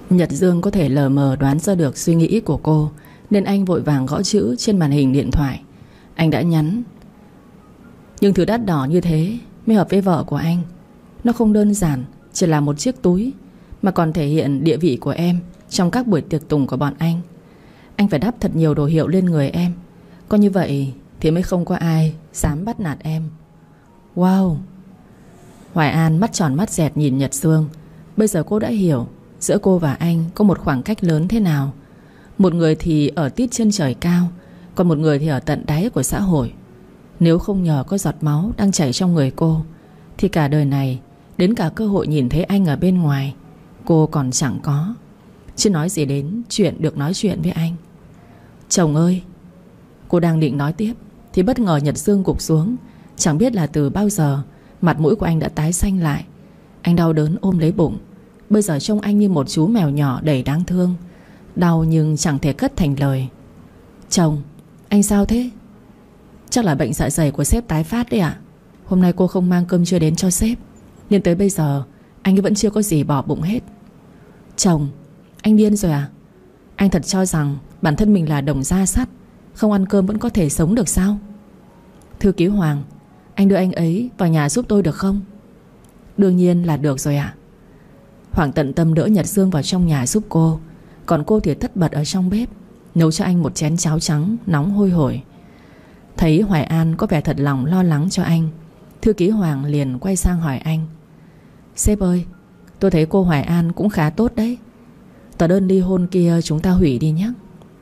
Nhật Dương có thể lờ mờ đoán ra được suy nghĩ của cô, nên anh vội vàng gõ chữ trên màn hình điện thoại. Anh đã nhắn: nhưng thứ đắt đỏ như thế mới hợp với vợ của anh. Nó không đơn giản chỉ là một chiếc túi, mà còn thể hiện địa vị của em trong các buổi tiệc tùng của bọn anh. Anh phải đắp thật nhiều đồ hiệu lên người em. Có như vậy thì mới không có ai dám bắt nạt em. Wow. Hoài An mắt tròn mắt dẹt nhìn Nhật Dương. Bây giờ cô đã hiểu giữa cô và anh có một khoảng cách lớn thế nào. Một người thì ở tít chân trời cao, còn một người thì ở tận đáy của xã hội. Nếu không nhờ có giọt máu đang chảy trong người cô, thì cả đời này, đến cả cơ hội nhìn thấy anh ở bên ngoài, cô còn chẳng có. Chứ nói gì đến chuyện được nói chuyện với anh. Chồng ơi. Cô đang định nói tiếp thì bất ngờ Nhật Dương gục xuống. Chẳng biết là từ bao giờ mặt mũi của anh đã tái xanh lại. Anh đau đớn ôm lấy bụng. Bây giờ trông anh như một chú mèo nhỏ đầy đáng thương. Đau nhưng chẳng thể cất thành lời. Chồng, anh sao thế? Chắc là bệnh dạ dày của sếp tái phát đấy ạ. Hôm nay cô không mang cơm trưa đến cho sếp, nên tới bây giờ anh ấy vẫn chưa có gì bỏ bụng hết. Chồng, anh điên rồi à? Anh thật cho rằng bản thân mình là đồng da sắt, không ăn cơm vẫn có thể sống được sao? Thư ký Hoàng, anh đưa anh ấy vào nhà giúp tôi được không? Đương nhiên là được rồi ạ. Hoàng tận tâm đỡ Nhật Dương vào trong nhà giúp cô, còn cô thì tất bật ở trong bếp nấu cho anh một chén cháo trắng nóng hôi hổi. Thấy Hoài An có vẻ thật lòng lo lắng cho anh, thư ký Hoàng liền quay sang hỏi anh: sếp ơi, tôi thấy cô Hoài An cũng khá tốt đấy. Tờ đơn ly hôn kia chúng ta hủy đi nhé.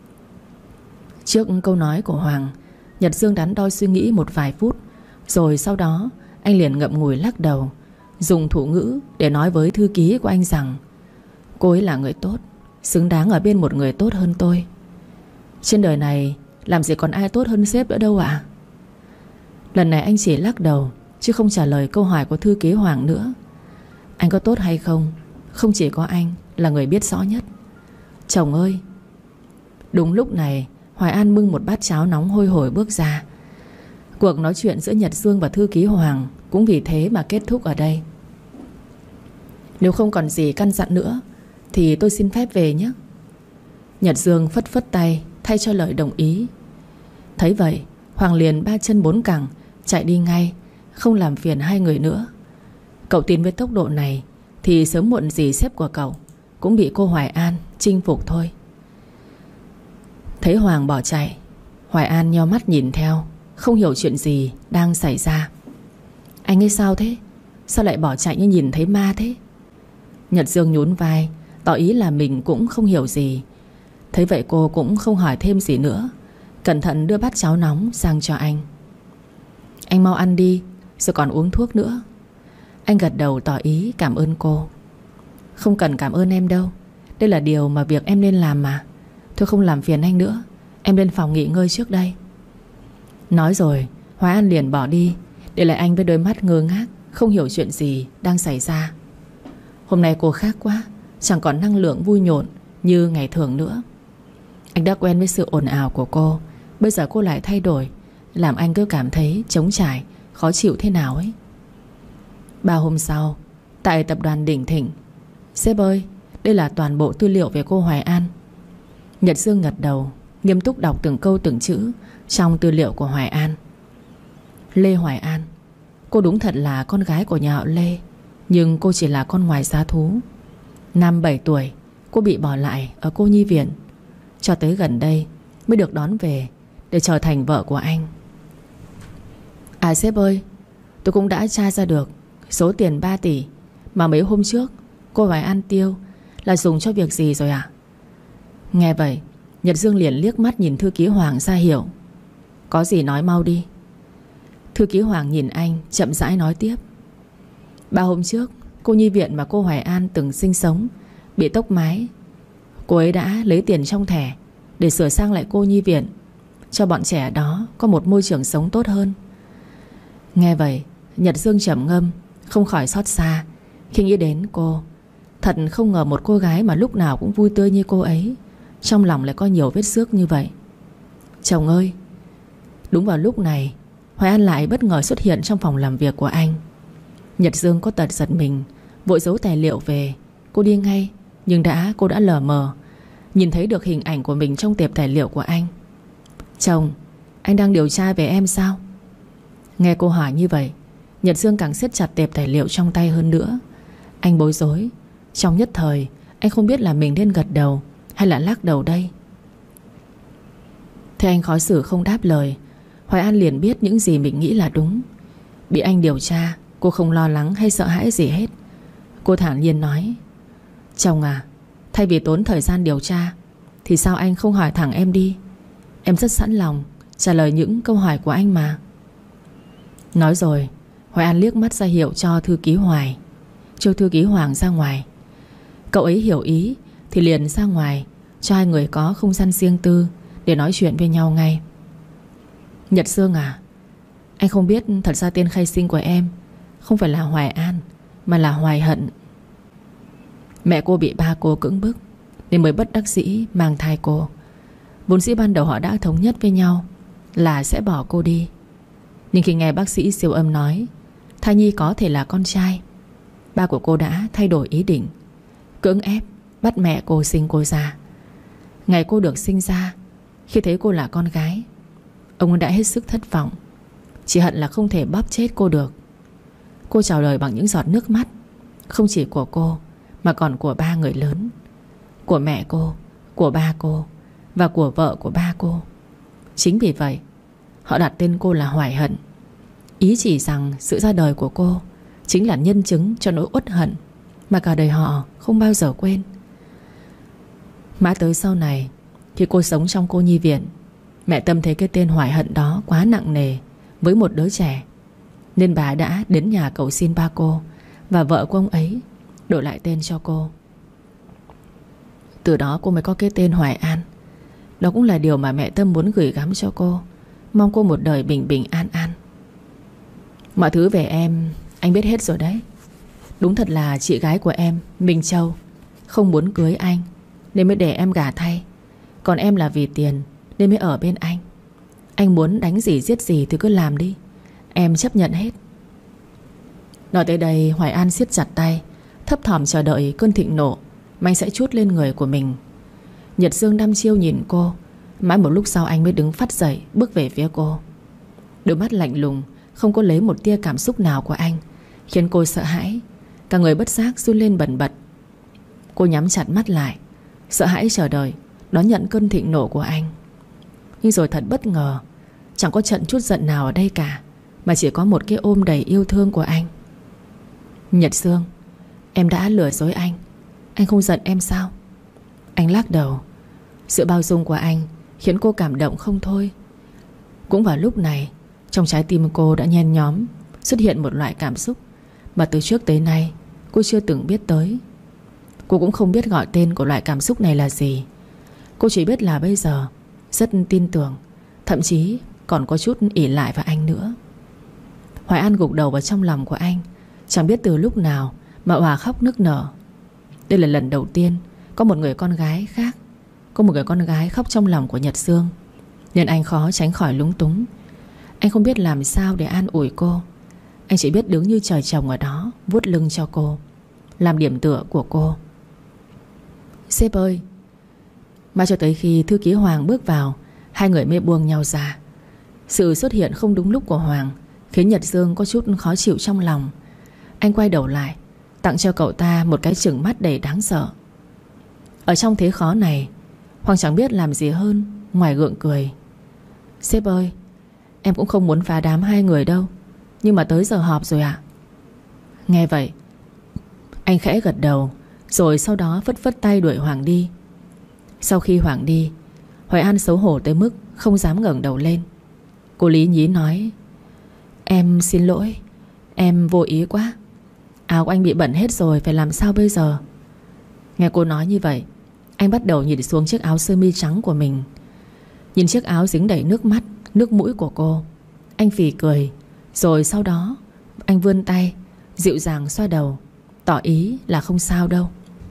Trước câu nói của Hoàng, Nhật Dương đắn đo suy nghĩ một vài phút. Rồi sau đó anh liền ngậm ngùi lắc đầu, dùng thủ ngữ để nói với thư ký của anh rằng cô ấy là người tốt, xứng đáng ở bên một người tốt hơn tôi. Trên đời này làm gì còn ai tốt hơn sếp nữa đâu ạ. Lần này anh chỉ lắc đầu, chứ không trả lời câu hỏi của thư ký Hoàng nữa. Anh có tốt hay không, không chỉ có anh là người biết rõ nhất. Chồng ơi. Đúng lúc này, Hoài An bưng một bát cháo nóng hôi hổi bước ra. Cuộc nói chuyện giữa Nhật Dương và thư ký Hoàng cũng vì thế mà kết thúc ở đây. Nếu không còn gì căn dặn nữa thì tôi xin phép về nhé. Nhật Dương phất phất tay thay cho lời đồng ý. Thấy vậy, Hoàng liền ba chân bốn cẳng chạy đi ngay, không làm phiền hai người nữa. Cậu tin với tốc độ này thì sớm muộn gì sếp của cậu cũng bị cô Hoài An chinh phục thôi. Thấy Hoàng bỏ chạy, Hoài An nheo mắt nhìn theo, không hiểu chuyện gì đang xảy ra. Anh ấy sao thế? Sao lại bỏ chạy như nhìn thấy ma thế? Nhật Dương nhún vai, tỏ ý là mình cũng không hiểu gì. Thấy vậy cô cũng không hỏi thêm gì nữa, cẩn thận đưa bát cháo nóng sang cho anh. Anh mau ăn đi, rồi còn uống thuốc nữa. Anh gật đầu tỏ ý cảm ơn cô. Không cần cảm ơn em đâu, đây là điều mà việc em nên làm mà. Thôi không làm phiền anh nữa, em lên phòng nghỉ ngơi trước đây. Nói rồi Hoài An liền bỏ đi, để lại anh với đôi mắt ngơ ngác, không hiểu chuyện gì đang xảy ra. Hôm nay cô khác quá, chẳng còn năng lượng vui nhộn như ngày thường nữa. Anh đã quen với sự ồn ào của cô, bây giờ cô lại thay đổi, làm anh cứ cảm thấy trống trải, khó chịu thế nào ấy. 3 hôm sau, tại tập đoàn Đỉnh Thịnh. Sếp ơi, đây là toàn bộ tư liệu về cô Hoài An. Nhật Dương gật đầu, nghiêm túc đọc từng câu từng chữ trong tư liệu của Hoài An. Lê Hoài An, cô đúng thật là con gái của nhà họ Lê, nhưng cô chỉ là con ngoài giá thú. Năm 7 tuổi, cô bị bỏ lại ở cô nhi viện, cho tới gần đây mới được đón về để trở thành vợ của anh. À sếp ơi, tôi cũng đã tra ra được số tiền 3 tỷ mà mấy hôm trước cô Hoài An tiêu là dùng cho việc gì rồi à? Nghe vậy, Nhật Dương liền liếc mắt nhìn thư ký Hoàng ra hiểu. Có gì nói mau đi. Thư ký Hoàng nhìn anh chậm rãi nói tiếp. 3 hôm trước, cô nhi viện mà cô Hoài An từng sinh sống bị tốc mái. Cô ấy đã lấy tiền trong thẻ để sửa sang lại cô nhi viện, cho bọn trẻ đó có một môi trường sống tốt hơn. Nghe vậy, Nhật Dương trầm ngâm, không khỏi xót xa khi nghĩ đến cô. Thật không ngờ một cô gái mà lúc nào cũng vui tươi như cô ấy, trong lòng lại có nhiều vết xước như vậy. Chồng ơi. Đúng vào lúc này, Hoài An lại bất ngờ xuất hiện trong phòng làm việc của anh. Nhật Dương có tật giật mình, vội giấu tài liệu về. Cô đi ngay, Nhưng cô đã lờ mờ nhìn thấy được hình ảnh của mình trong tệp tài liệu của anh. Chồng, anh đang điều tra về em sao? Nghe cô hỏi như vậy, Nhật Dương càng siết chặt tệp tài liệu trong tay hơn nữa. Anh bối rối. Trong nhất thời anh không biết là mình nên gật đầu hay là lắc đầu đây. Thế anh khó xử không đáp lời, Hoài An liền biết những gì mình nghĩ là đúng. Bị anh điều tra, cô không lo lắng hay sợ hãi gì hết. Cô thản nhiên nói: Chồng à, thay vì tốn thời gian điều tra thì sao anh không hỏi thẳng em đi? Em rất sẵn lòng trả lời những câu hỏi của anh mà. Nói rồi Hoài An liếc mắt ra hiệu cho thư ký Hoài, cho thư ký Hoàng ra ngoài. Cậu ấy hiểu ý thì liền ra ngoài, cho hai người có không gian riêng tư để nói chuyện với nhau ngay. Nhật Dương à, anh không biết thật ra tên khai sinh của em không phải là Hoài An mà là Hoài Hận. Mẹ cô bị ba cô cưỡng bức nên mới bất đắc dĩ mang thai cô. Vốn dĩ ban đầu họ đã thống nhất với nhau là sẽ bỏ cô đi. Nhưng khi nghe bác sĩ siêu âm nói thai nhi có thể là con trai, ba của cô đã thay đổi ý định, cưỡng ép bắt mẹ cô sinh cô ra. Ngày cô được sinh ra, khi thấy cô là con gái, ông đã hết sức thất vọng, chỉ hận là không thể bóp chết cô được. Cô chào đời bằng những giọt nước mắt, không chỉ của cô mà còn của ba người lớn, của mẹ cô, của ba cô và của vợ của ba cô. Chính vì vậy họ đặt tên cô là Hoài Hận, ý chỉ rằng sự ra đời của cô chính là nhân chứng cho nỗi uất hận mà cả đời họ không bao giờ quên. Mãi tới sau này, khi cô sống trong cô nhi viện, mẹ Tâm thấy cái tên Hoài Hận đó quá nặng nề với một đứa trẻ, nên bà đã đến nhà cầu xin ba cô và vợ của ông ấy đổi lại tên cho cô. Từ đó cô mới có cái tên Hoài An. Đó cũng là điều mà mẹ Tâm muốn gửi gắm cho cô, mong cô một đời bình bình an an. Mọi thứ về em anh biết hết rồi đấy. Đúng thật là chị gái của em, Minh Châu, không muốn cưới anh nên mới để em gả thay. Còn em là vì tiền nên mới ở bên anh. Anh muốn đánh gì giết gì thì cứ làm đi, em chấp nhận hết. Nói tới đây Hoài An siết chặt tay, thấp thỏm chờ đợi cơn thịnh nộ mà anh sẽ trút lên người của mình. Nhật Dương đăm chiêu nhìn cô. Mãi một lúc sau anh mới đứng phắt dậy, bước về phía cô. Đôi mắt lạnh lùng, không có lấy một tia cảm xúc nào của anh, khiến cô sợ hãi, cả người bất giác run lên bần bật. Cô nhắm chặt mắt lại, sợ hãi chờ đợi đón nhận cơn thịnh nộ của anh. Nhưng rồi thật bất ngờ, chẳng có trận chút giận nào ở đây cả, mà chỉ có một cái ôm đầy yêu thương của anh. Nhật Dương, em đã lừa dối anh không giận em sao? Anh lắc đầu. Sự bao dung của anh khiến cô cảm động không thôi. Cũng vào lúc này, trong trái tim cô đã nhen nhóm xuất hiện một loại cảm xúc mà từ trước tới nay cô chưa từng biết tới. Cô cũng không biết gọi tên của loại cảm xúc này là gì. Cô chỉ biết là bây giờ rất tin tưởng, thậm chí còn có chút ỷ lại vào anh nữa. Hoài An gục đầu vào trong lòng của anh, chẳng biết từ lúc nào mà òa khóc nức nở. Đây là lần đầu tiên có một người con gái khác, có một người con gái khóc trong lòng của Nhật Dương, nên anh khó tránh khỏi lúng túng. Anh không biết làm sao để an ủi cô. Anh chỉ biết đứng như trời trồng ở đó, vuốt lưng cho cô, làm điểm tựa của cô. Sếp ơi. Mà cho tới khi thư ký Hoàng bước vào, hai người mới buông nhau ra. Sự xuất hiện không đúng lúc của Hoàng khiến Nhật Dương có chút khó chịu trong lòng. Anh quay đầu lại, tặng cho cậu ta một cái chừng mắt đầy đáng sợ. Ở trong thế khó này, Hoàng chẳng biết làm gì hơn ngoài gượng cười. Sếp ơi, em cũng không muốn phá đám hai người đâu, nhưng mà tới giờ họp rồi ạ. Nghe vậy, anh khẽ gật đầu, rồi sau đó phất phất tay đuổi Hoàng đi. Sau khi Hoàng đi, Hoài An xấu hổ tới mức không dám ngẩng đầu lên. Cô lý nhí nói: Em xin lỗi, em vô ý quá. Áo của anh bị bẩn hết rồi, phải làm sao bây giờ? Nghe cô nói như vậy, anh bắt đầu nhìn xuống chiếc áo sơ mi trắng của mình. Nhìn chiếc áo dính đầy nước mắt, nước mũi của cô, anh phì cười. Rồi sau đó anh vươn tay dịu dàng xoa đầu, tỏ ý là không sao đâu.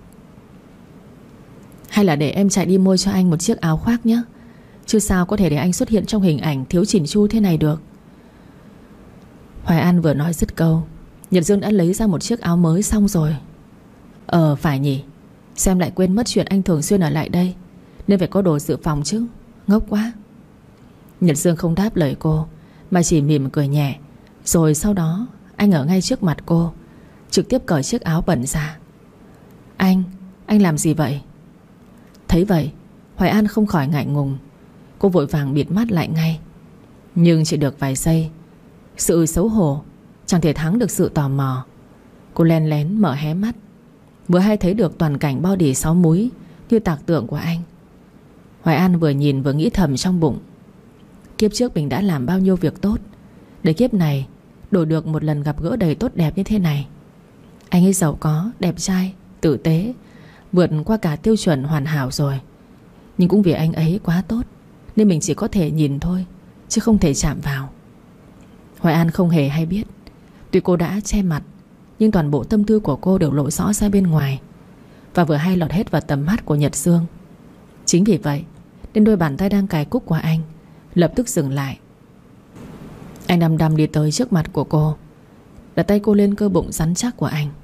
Hay là để em chạy đi mua cho anh một chiếc áo khoác nhé, chứ sao có thể để anh xuất hiện trong hình ảnh thiếu chỉn chu thế này được. Hoài An vừa nói dứt câu, Nhật Dương đã lấy ra một chiếc áo mới xong rồi. Phải nhỉ. Xem lại quên mất chuyện anh thường xuyên ở lại đây, nên phải có đồ dự phòng chứ. Ngốc quá. Nhật Dương không đáp lời cô, mà chỉ mỉm cười nhẹ. Rồi sau đó anh ở ngay trước mặt cô, trực tiếp cởi chiếc áo bẩn ra. Anh làm gì vậy? Thấy vậy, Hoài An không khỏi ngại ngùng. Cô vội vàng bịt mắt lại ngay. Nhưng chỉ được vài giây, sự xấu hổ chẳng thể thắng được sự tò mò. Cô len lén mở hé mắt, vừa hay thấy được toàn cảnh body 6 múi như tạc tượng của anh. Hoài An vừa nhìn vừa nghĩ thầm trong bụng, kiếp trước mình đã làm bao nhiêu việc tốt để kiếp này đổi được một lần gặp gỡ đầy tốt đẹp như thế này. Anh ấy giàu có, đẹp trai, tử tế, vượt qua cả tiêu chuẩn hoàn hảo rồi. Nhưng cũng vì anh ấy quá tốt nên mình chỉ có thể nhìn thôi, chứ không thể chạm vào. Hoài An không hề hay biết, tuy cô đã che mặt, nhưng toàn bộ tâm tư của cô đều lộ rõ ra bên ngoài, và vừa hay lọt hết vào tầm mắt của Nhật Dương. Chính vì vậy nên đôi bàn tay đang cài cúc của anh lập tức dừng lại. Anh đăm đăm đi tới trước mặt của cô, đặt tay cô lên cơ bụng rắn chắc của anh.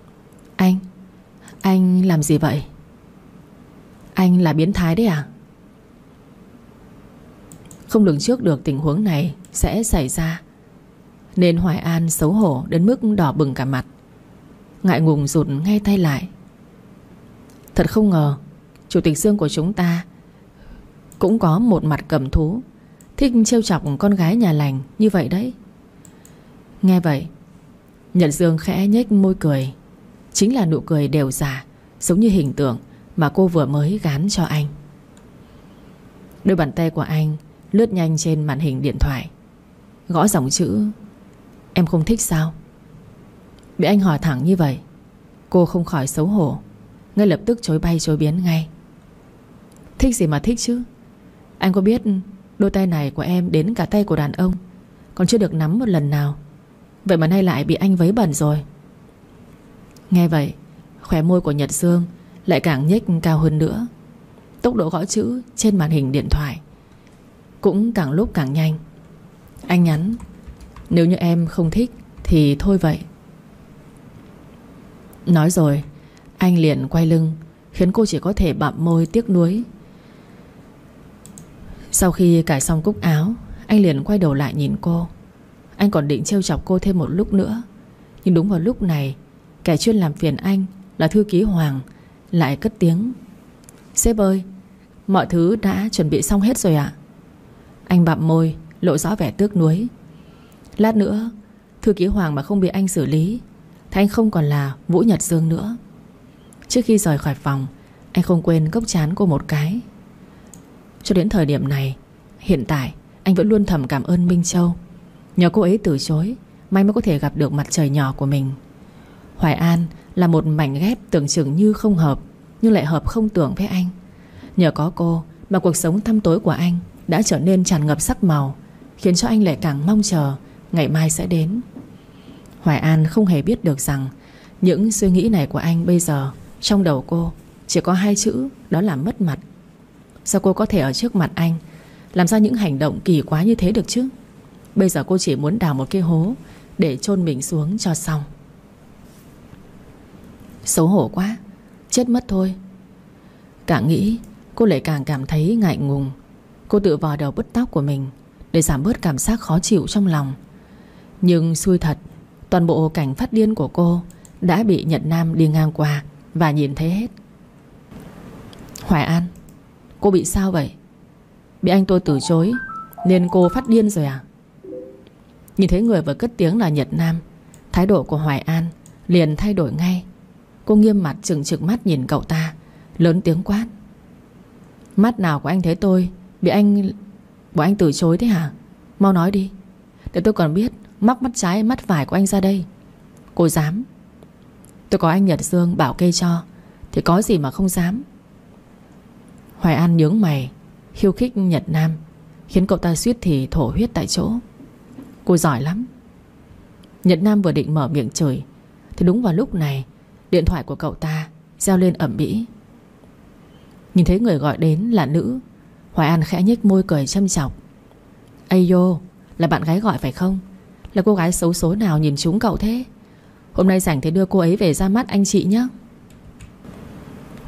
Anh làm gì vậy? Anh là biến thái đấy à? Không lường trước được tình huống này sẽ xảy ra, nên Hoài An xấu hổ đến mức đỏ bừng cả mặt, ngại ngùng rụt ngay tay lại. Thật không ngờ Chủ tịch Dương của chúng ta cũng có một mặt cầm thú, thích trêu chọc con gái nhà lành như vậy đấy. Nghe vậy, Nhật Dương khẽ nhếch môi cười. Chính là nụ cười đều giả, giống như hình tượng mà cô vừa mới gán cho anh. Đôi bàn tay của anh lướt nhanh trên màn hình điện thoại, gõ dòng chữ "Em không thích sao?". Bị anh hỏi thẳng như vậy, cô không khỏi xấu hổ, ngay lập tức chối bay chối biến ngay. Thích gì mà thích chứ? Anh có biết đôi tay này của em đến cả tay của đàn ông còn chưa được nắm một lần nào, vậy mà nay lại bị anh vấy bẩn rồi. Nghe vậy, khóe môi của Nhật Dương lại càng nhếch cao hơn nữa. Tốc độ gõ chữ trên màn hình điện thoại cũng càng lúc càng nhanh. Anh nhắn: "Nếu như em không thích thì thôi vậy." Nói rồi, anh liền quay lưng, khiến cô chỉ có thể bặm môi tiếc nuối. Sau khi cài xong cúc áo, anh liền quay đầu lại nhìn cô. Anh còn định trêu chọc cô thêm một lúc nữa, nhưng đúng vào lúc này, kẻ chuyên làm phiền anh là thư ký Hoàng lại cất tiếng: "Sếp ơi, mọi thứ đã chuẩn bị xong hết rồi ạ." Anh bặm môi, lộ rõ vẻ tiếc nuối. Lát nữa thư ký Hoàng mà không bị anh xử lý thì anh không còn là Vũ Nhật Dương nữa. Trước khi rời khỏi phòng, anh không quên cốc trán cô một cái. Cho đến thời điểm này, hiện tại anh vẫn luôn thầm cảm ơn Minh Châu. Nhờ cô ấy từ chối, may mới có thể gặp được mặt trời nhỏ của mình. Hoài An là một mảnh ghép tưởng chừng như không hợp, nhưng lại hợp không tưởng với anh. Nhờ có cô mà cuộc sống tăm tối của anh đã trở nên tràn ngập sắc màu, khiến cho anh lại càng mong chờ ngày mai sẽ đến. Hoài An không hề biết được rằng những suy nghĩ này của anh bây giờ trong đầu cô chỉ có hai chữ, đó là mất mặt. Sao cô có thể ở trước mặt anh làm ra những hành động kỳ quá như thế được chứ? Bây giờ cô chỉ muốn đào một cái hố để chôn mình xuống cho xong. Xấu hổ quá, chết mất thôi. Càng nghĩ cô lại càng cảm thấy ngại ngùng. Cô tự vò đầu bứt tóc của mình để giảm bớt cảm giác khó chịu trong lòng. Nhưng xui thật, toàn bộ cảnh phát điên của cô đã bị Nhật Nam đi ngang qua và nhìn thấy hết. Hoài An, cô bị sao vậy? Bị anh tôi từ chối nên cô phát điên rồi à? Nhìn thấy người vừa cất tiếng là Nhật Nam, thái độ của Hoài An liền thay đổi ngay. Cô nghiêm mặt trừng trừng mắt nhìn cậu ta, lớn tiếng quát: "Mắt nào của anh thấy tôi bị anh từ chối thế hả? Mau nói đi, để tôi còn biết móc mắt trái mắt phải của anh ra đây. Cô dám? Tôi có anh Nhật Dương bảo kê cho, thì có gì mà không dám." Hoài An nhướng mày, khiêu khích Nhật Nam, khiến cậu ta suýt thì thổ huyết tại chỗ. Cô giỏi lắm. Nhật Nam vừa định mở miệng chửi thì đúng vào lúc này, điện thoại của cậu ta reo lên ầm ĩ. Nhìn thấy người gọi đến là nữ, Hoài An khẽ nhếch môi cười châm chọc: "Ây dô, là bạn gái gọi phải không? Là cô gái xấu số nào nhìn trúng cậu thế? Hôm nay rảnh thì đưa cô ấy về ra mắt anh chị nhé."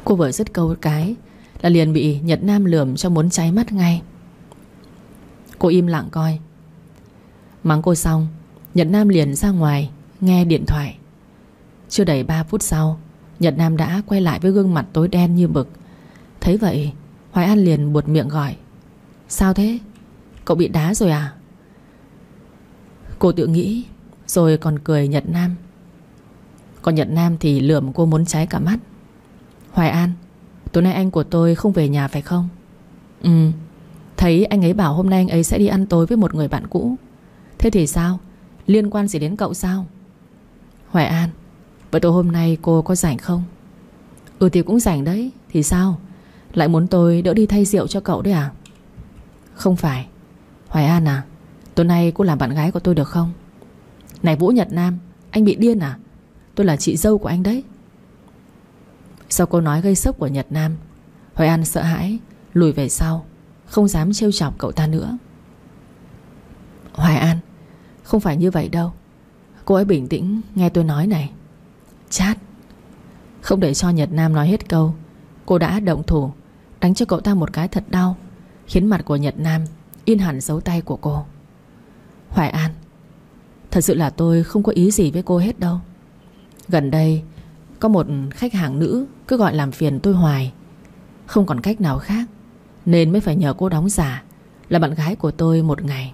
Cô vừa dứt câu cái là liền bị Nhật Nam lườm cho muốn cháy mắt ngay. Cô im lặng coi. Mắng cô xong, Nhật Nam liền ra ngoài nghe điện thoại. Chưa đầy 3 phút sau, Nhật Nam đã quay lại với gương mặt tối đen như mực. Thấy vậy, Hoài An liền buột miệng gọi: sao thế? Cậu bị đá rồi à? Cô tự nghĩ rồi còn cười Nhật Nam. Còn Nhật Nam thì lườm cô muốn cháy cả mắt. Hoài An, tối nay anh của tôi không về nhà phải không? Ừ. Thấy anh ấy bảo hôm nay anh ấy sẽ đi ăn tối với một người bạn cũ. Thế thì sao? Liên quan gì đến cậu sao? Hoài An, vậy tối hôm nay cô có rảnh không? Ừ thì cũng rảnh đấy. Thì sao? Lại muốn tôi đỡ đi thay rượu cho cậu đấy à? Không phải. Hoài An à, tối nay cô làm bạn gái của tôi được không? Này Vũ Nhật Nam, anh bị điên à? Tôi là chị dâu của anh đấy. Sau câu nói gây sốc của Nhật Nam, Hoài An sợ hãi lùi về sau, không dám trêu chọc cậu ta nữa. Hoài An, không phải như vậy đâu. Cô ấy bình tĩnh nghe tôi nói này. Chát. Không để cho Nhật Nam nói hết câu, cô đã động thủ đánh cho cậu ta một cái thật đau, khiến mặt của Nhật Nam in hẳn dấu tay của cô. Hoài An, thật sự là tôi không có ý gì với cô hết đâu. Gần đây có một khách hàng nữ cứ gọi làm phiền tôi hoài. Không còn cách nào khác nên mới phải nhờ cô đóng giả là bạn gái của tôi một ngày.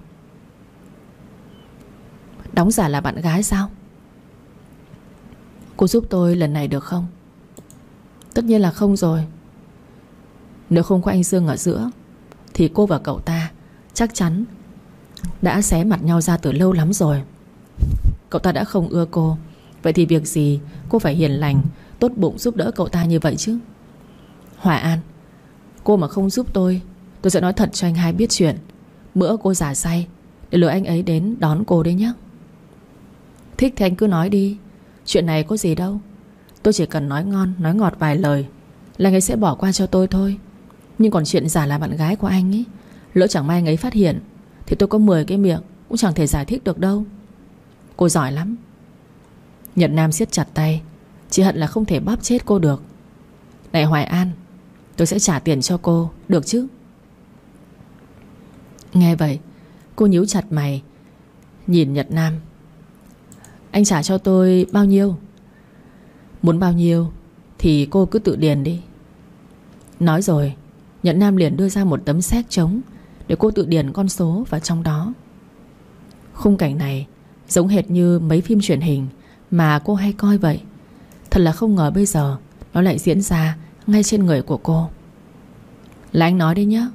Đóng giả là bạn gái sao? Cô giúp tôi lần này được không? Tất nhiên là không rồi. Nếu không có anh Dương ở giữa thì cô và cậu ta chắc chắn đã xé mặt nhau ra từ lâu lắm rồi. Cậu ta đã không ưa cô, vậy thì việc gì cô phải hiền lành, tốt bụng giúp đỡ cậu ta như vậy chứ? Hoài An, cô mà không giúp tôi sẽ nói thật cho anh hai biết chuyện. Bữa cô giả say để lừa anh ấy đến đón cô đấy nhé. Thích thì anh cứ nói đi, chuyện này có gì đâu. Tôi chỉ cần nói ngon nói ngọt vài lời là anh ấy sẽ bỏ qua cho tôi thôi. Nhưng còn chuyện giả là bạn gái của anh ấy, lỡ chẳng may anh ấy phát hiện thì tôi có 10 cái miệng cũng chẳng thể giải thích được đâu. Cô giỏi lắm. Nhật Nam siết chặt tay, chỉ hận là không thể bóp chết cô được. Này Hoài An, tôi sẽ trả tiền cho cô, được chứ? Nghe vậy, cô nhíu chặt mày nhìn Nhật Nam. Anh trả cho tôi bao nhiêu? Muốn bao nhiêu thì cô cứ tự điền đi. Nói rồi, Nhật Nam liền đưa ra một tấm séc trống để cô tự điền con số vào trong đó. Khung cảnh này giống hệt như mấy phim truyền hình mà cô hay coi vậy. Thật là không ngờ bây giờ nó lại diễn ra ngay trên người của cô. Là anh nói đấy nhá.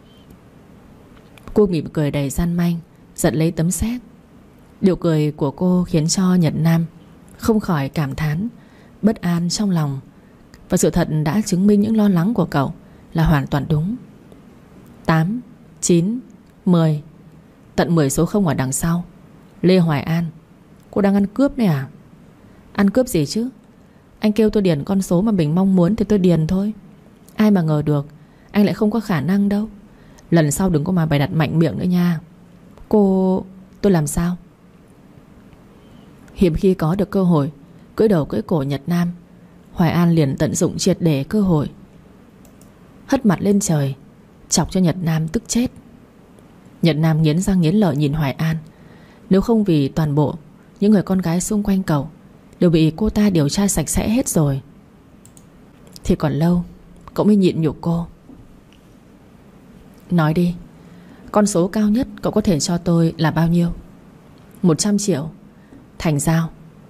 Cô mỉm cười đầy gian manh, giật lấy tấm séc. Điệu cười của cô khiến cho Nhật Nam không khỏi cảm thán bất an trong lòng. Và sự thật đã chứng minh những lo lắng của cậu là hoàn toàn đúng. 8, 9, 10. Tận 10 số không ở đằng sau. Lê Hoài An, cô đang ăn cướp này à? Ăn cướp gì chứ? Anh kêu tôi điền con số mà mình mong muốn thì tôi điền thôi. Ai mà ngờ được anh lại không có khả năng đâu. Lần sau đừng có mà bày đặt mạnh miệng nữa nha. Tôi làm sao? Hiếm khi có được cơ hội cưỡi đầu cưỡi cổ Nhật Nam, Hoài An liền tận dụng triệt để cơ hội, hất mặt lên trời, chọc cho Nhật Nam tức chết. Nhật Nam nghiến răng nghiến lợi nhìn Hoài An. Nếu không vì toàn bộ những người con gái xung quanh cậu đều bị cô ta điều tra sạch sẽ hết rồi thì còn lâu cậu mới nhịn nhục cô. Nói đi, con số cao nhất cậu có thể cho tôi là bao nhiêu? 100 triệu. Thành giao.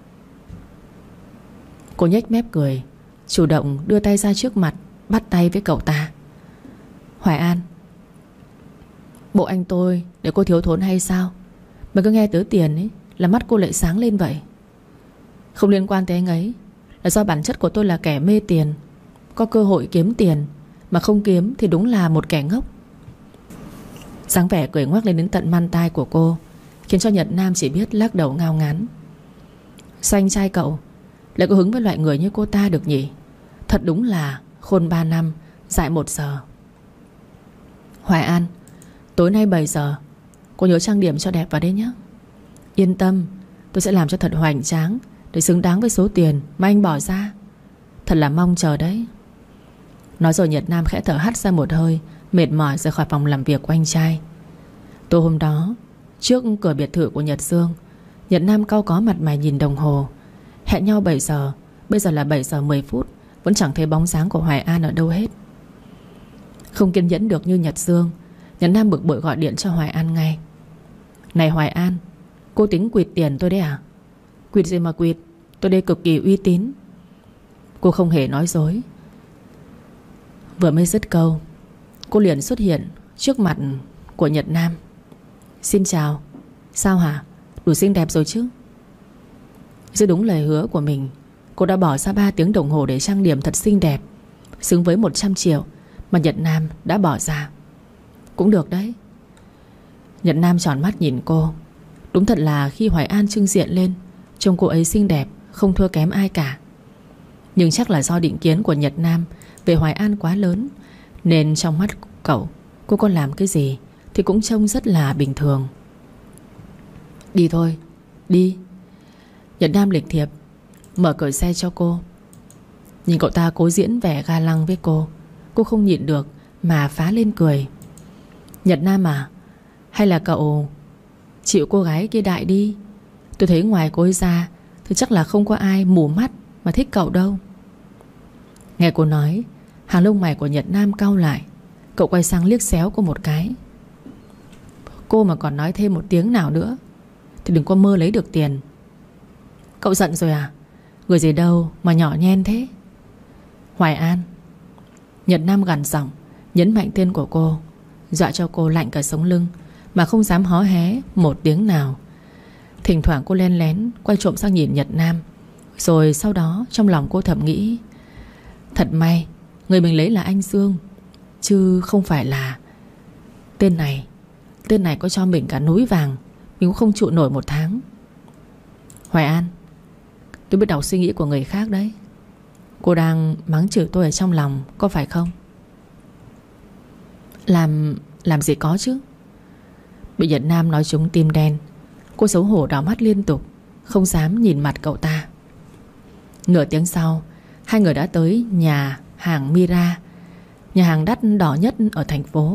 Cô nhếch mép cười, chủ động đưa tay ra trước mặt, bắt tay với cậu ta. Hoài An, bộ anh tôi để cô thiếu thốn hay sao mà cứ nghe tới tiền ấy là mắt cô lại sáng lên vậy? Không liên quan tới anh ấy, là do bản chất của tôi là kẻ mê tiền. Có cơ hội kiếm tiền mà không kiếm thì đúng là một kẻ ngốc. Dáng vẻ cười ngoác lên đến tận man tai của cô khiến cho Nhật Nam chỉ biết lắc đầu ngao ngán. Sao anh trai cậu lại có hứng với loại người như cô ta được nhỉ? Thật đúng là khôn 3 năm dại 1 giờ. Hoài An, tối nay 7 giờ cô nhớ trang điểm cho đẹp vào đấy nhé. Yên tâm, tôi sẽ làm cho thật hoành tráng để xứng đáng với số tiền mà anh bỏ ra. Thật là mong chờ đấy. Nói rồi Nhật Nam khẽ thở hắt ra một hơi, mệt mỏi rời khỏi phòng làm việc của anh trai. Tối hôm đó, trước cửa biệt thự của Nhật Dương, Nhật Nam cau có mặt mày nhìn đồng hồ. Hẹn nhau 7 giờ, bây giờ là 7 giờ 10 phút, vẫn chẳng thấy bóng dáng của Hoài An ở đâu hết. Không kiên nhẫn được như Nhật Dương, Nhật Nam bực bội gọi điện cho Hoài An ngay. Này Hoài An, cô tính quỵt tiền tôi đấy à? Quỵt gì mà quỵt, tôi đây cực kỳ uy tín. Cô không hề nói dối. Vừa mới dứt câu, cô liền xuất hiện trước mặt của Nhật Nam. Xin chào. Sao hả? Đủ xinh đẹp rồi chứ? Giữ đúng lời hứa của mình, cô đã bỏ ra 3 tiếng đồng hồ để trang điểm thật xinh đẹp, xứng với 100 triệu mà Nhật Nam đã bỏ ra. Cũng được đấy. Nhật Nam tròn mắt nhìn cô. Đúng thật là khi Hoài An trưng diện lên, trông cô ấy xinh đẹp, không thua kém ai cả. Nhưng chắc là do định kiến của Nhật Nam về Hoài An quá lớn, nên trong mắt cậu, cô có làm cái gì thì cũng trông rất là bình thường. Đi thôi, đi. Nhật Nam lịch thiệp mở cửa xe cho cô. Nhìn cậu ta cố diễn vẻ ga lăng với cô không nhịn được mà phá lên cười. Nhật Nam à, hay là cậu chịu cô gái kia đại đi. Tôi thấy ngoài cô ấy ra thì chắc là không có ai mù mắt mà thích cậu đâu. Nghe cô nói, hàng lông mày của Nhật Nam cau lại. Cậu quay sang liếc xéo cô một cái. Cô mà còn nói thêm một tiếng nào nữa thì đừng có mơ lấy được tiền. Cậu giận rồi à? Người gì đâu mà nhỏ nhen thế. Hoài An. Nhật Nam gằn giọng, nhấn mạnh tên của cô, dọa cho cô lạnh cả sống lưng mà không dám hó hé một tiếng nào. Thỉnh thoảng cô len lén quay trộm sang nhìn Nhật Nam. Rồi sau đó trong lòng cô thầm nghĩ, thật may người mình lấy là anh Dương, chứ không phải là tên này có cho mình cả núi vàng mình cũng không trụ nổi 1 tháng. Hoài An, tôi biết đọc suy nghĩ của người khác đấy. Cô đang mắng chửi tôi ở trong lòng, có phải không? Làm gì có chứ. Bị Nhật Nam nói trúng tim đen. Cô xấu hổ đảo mắt liên tục, không dám nhìn mặt cậu ta. Nửa tiếng sau, hai người đã tới nhà hàng Mira, nhà hàng đắt đỏ nhất ở thành phố.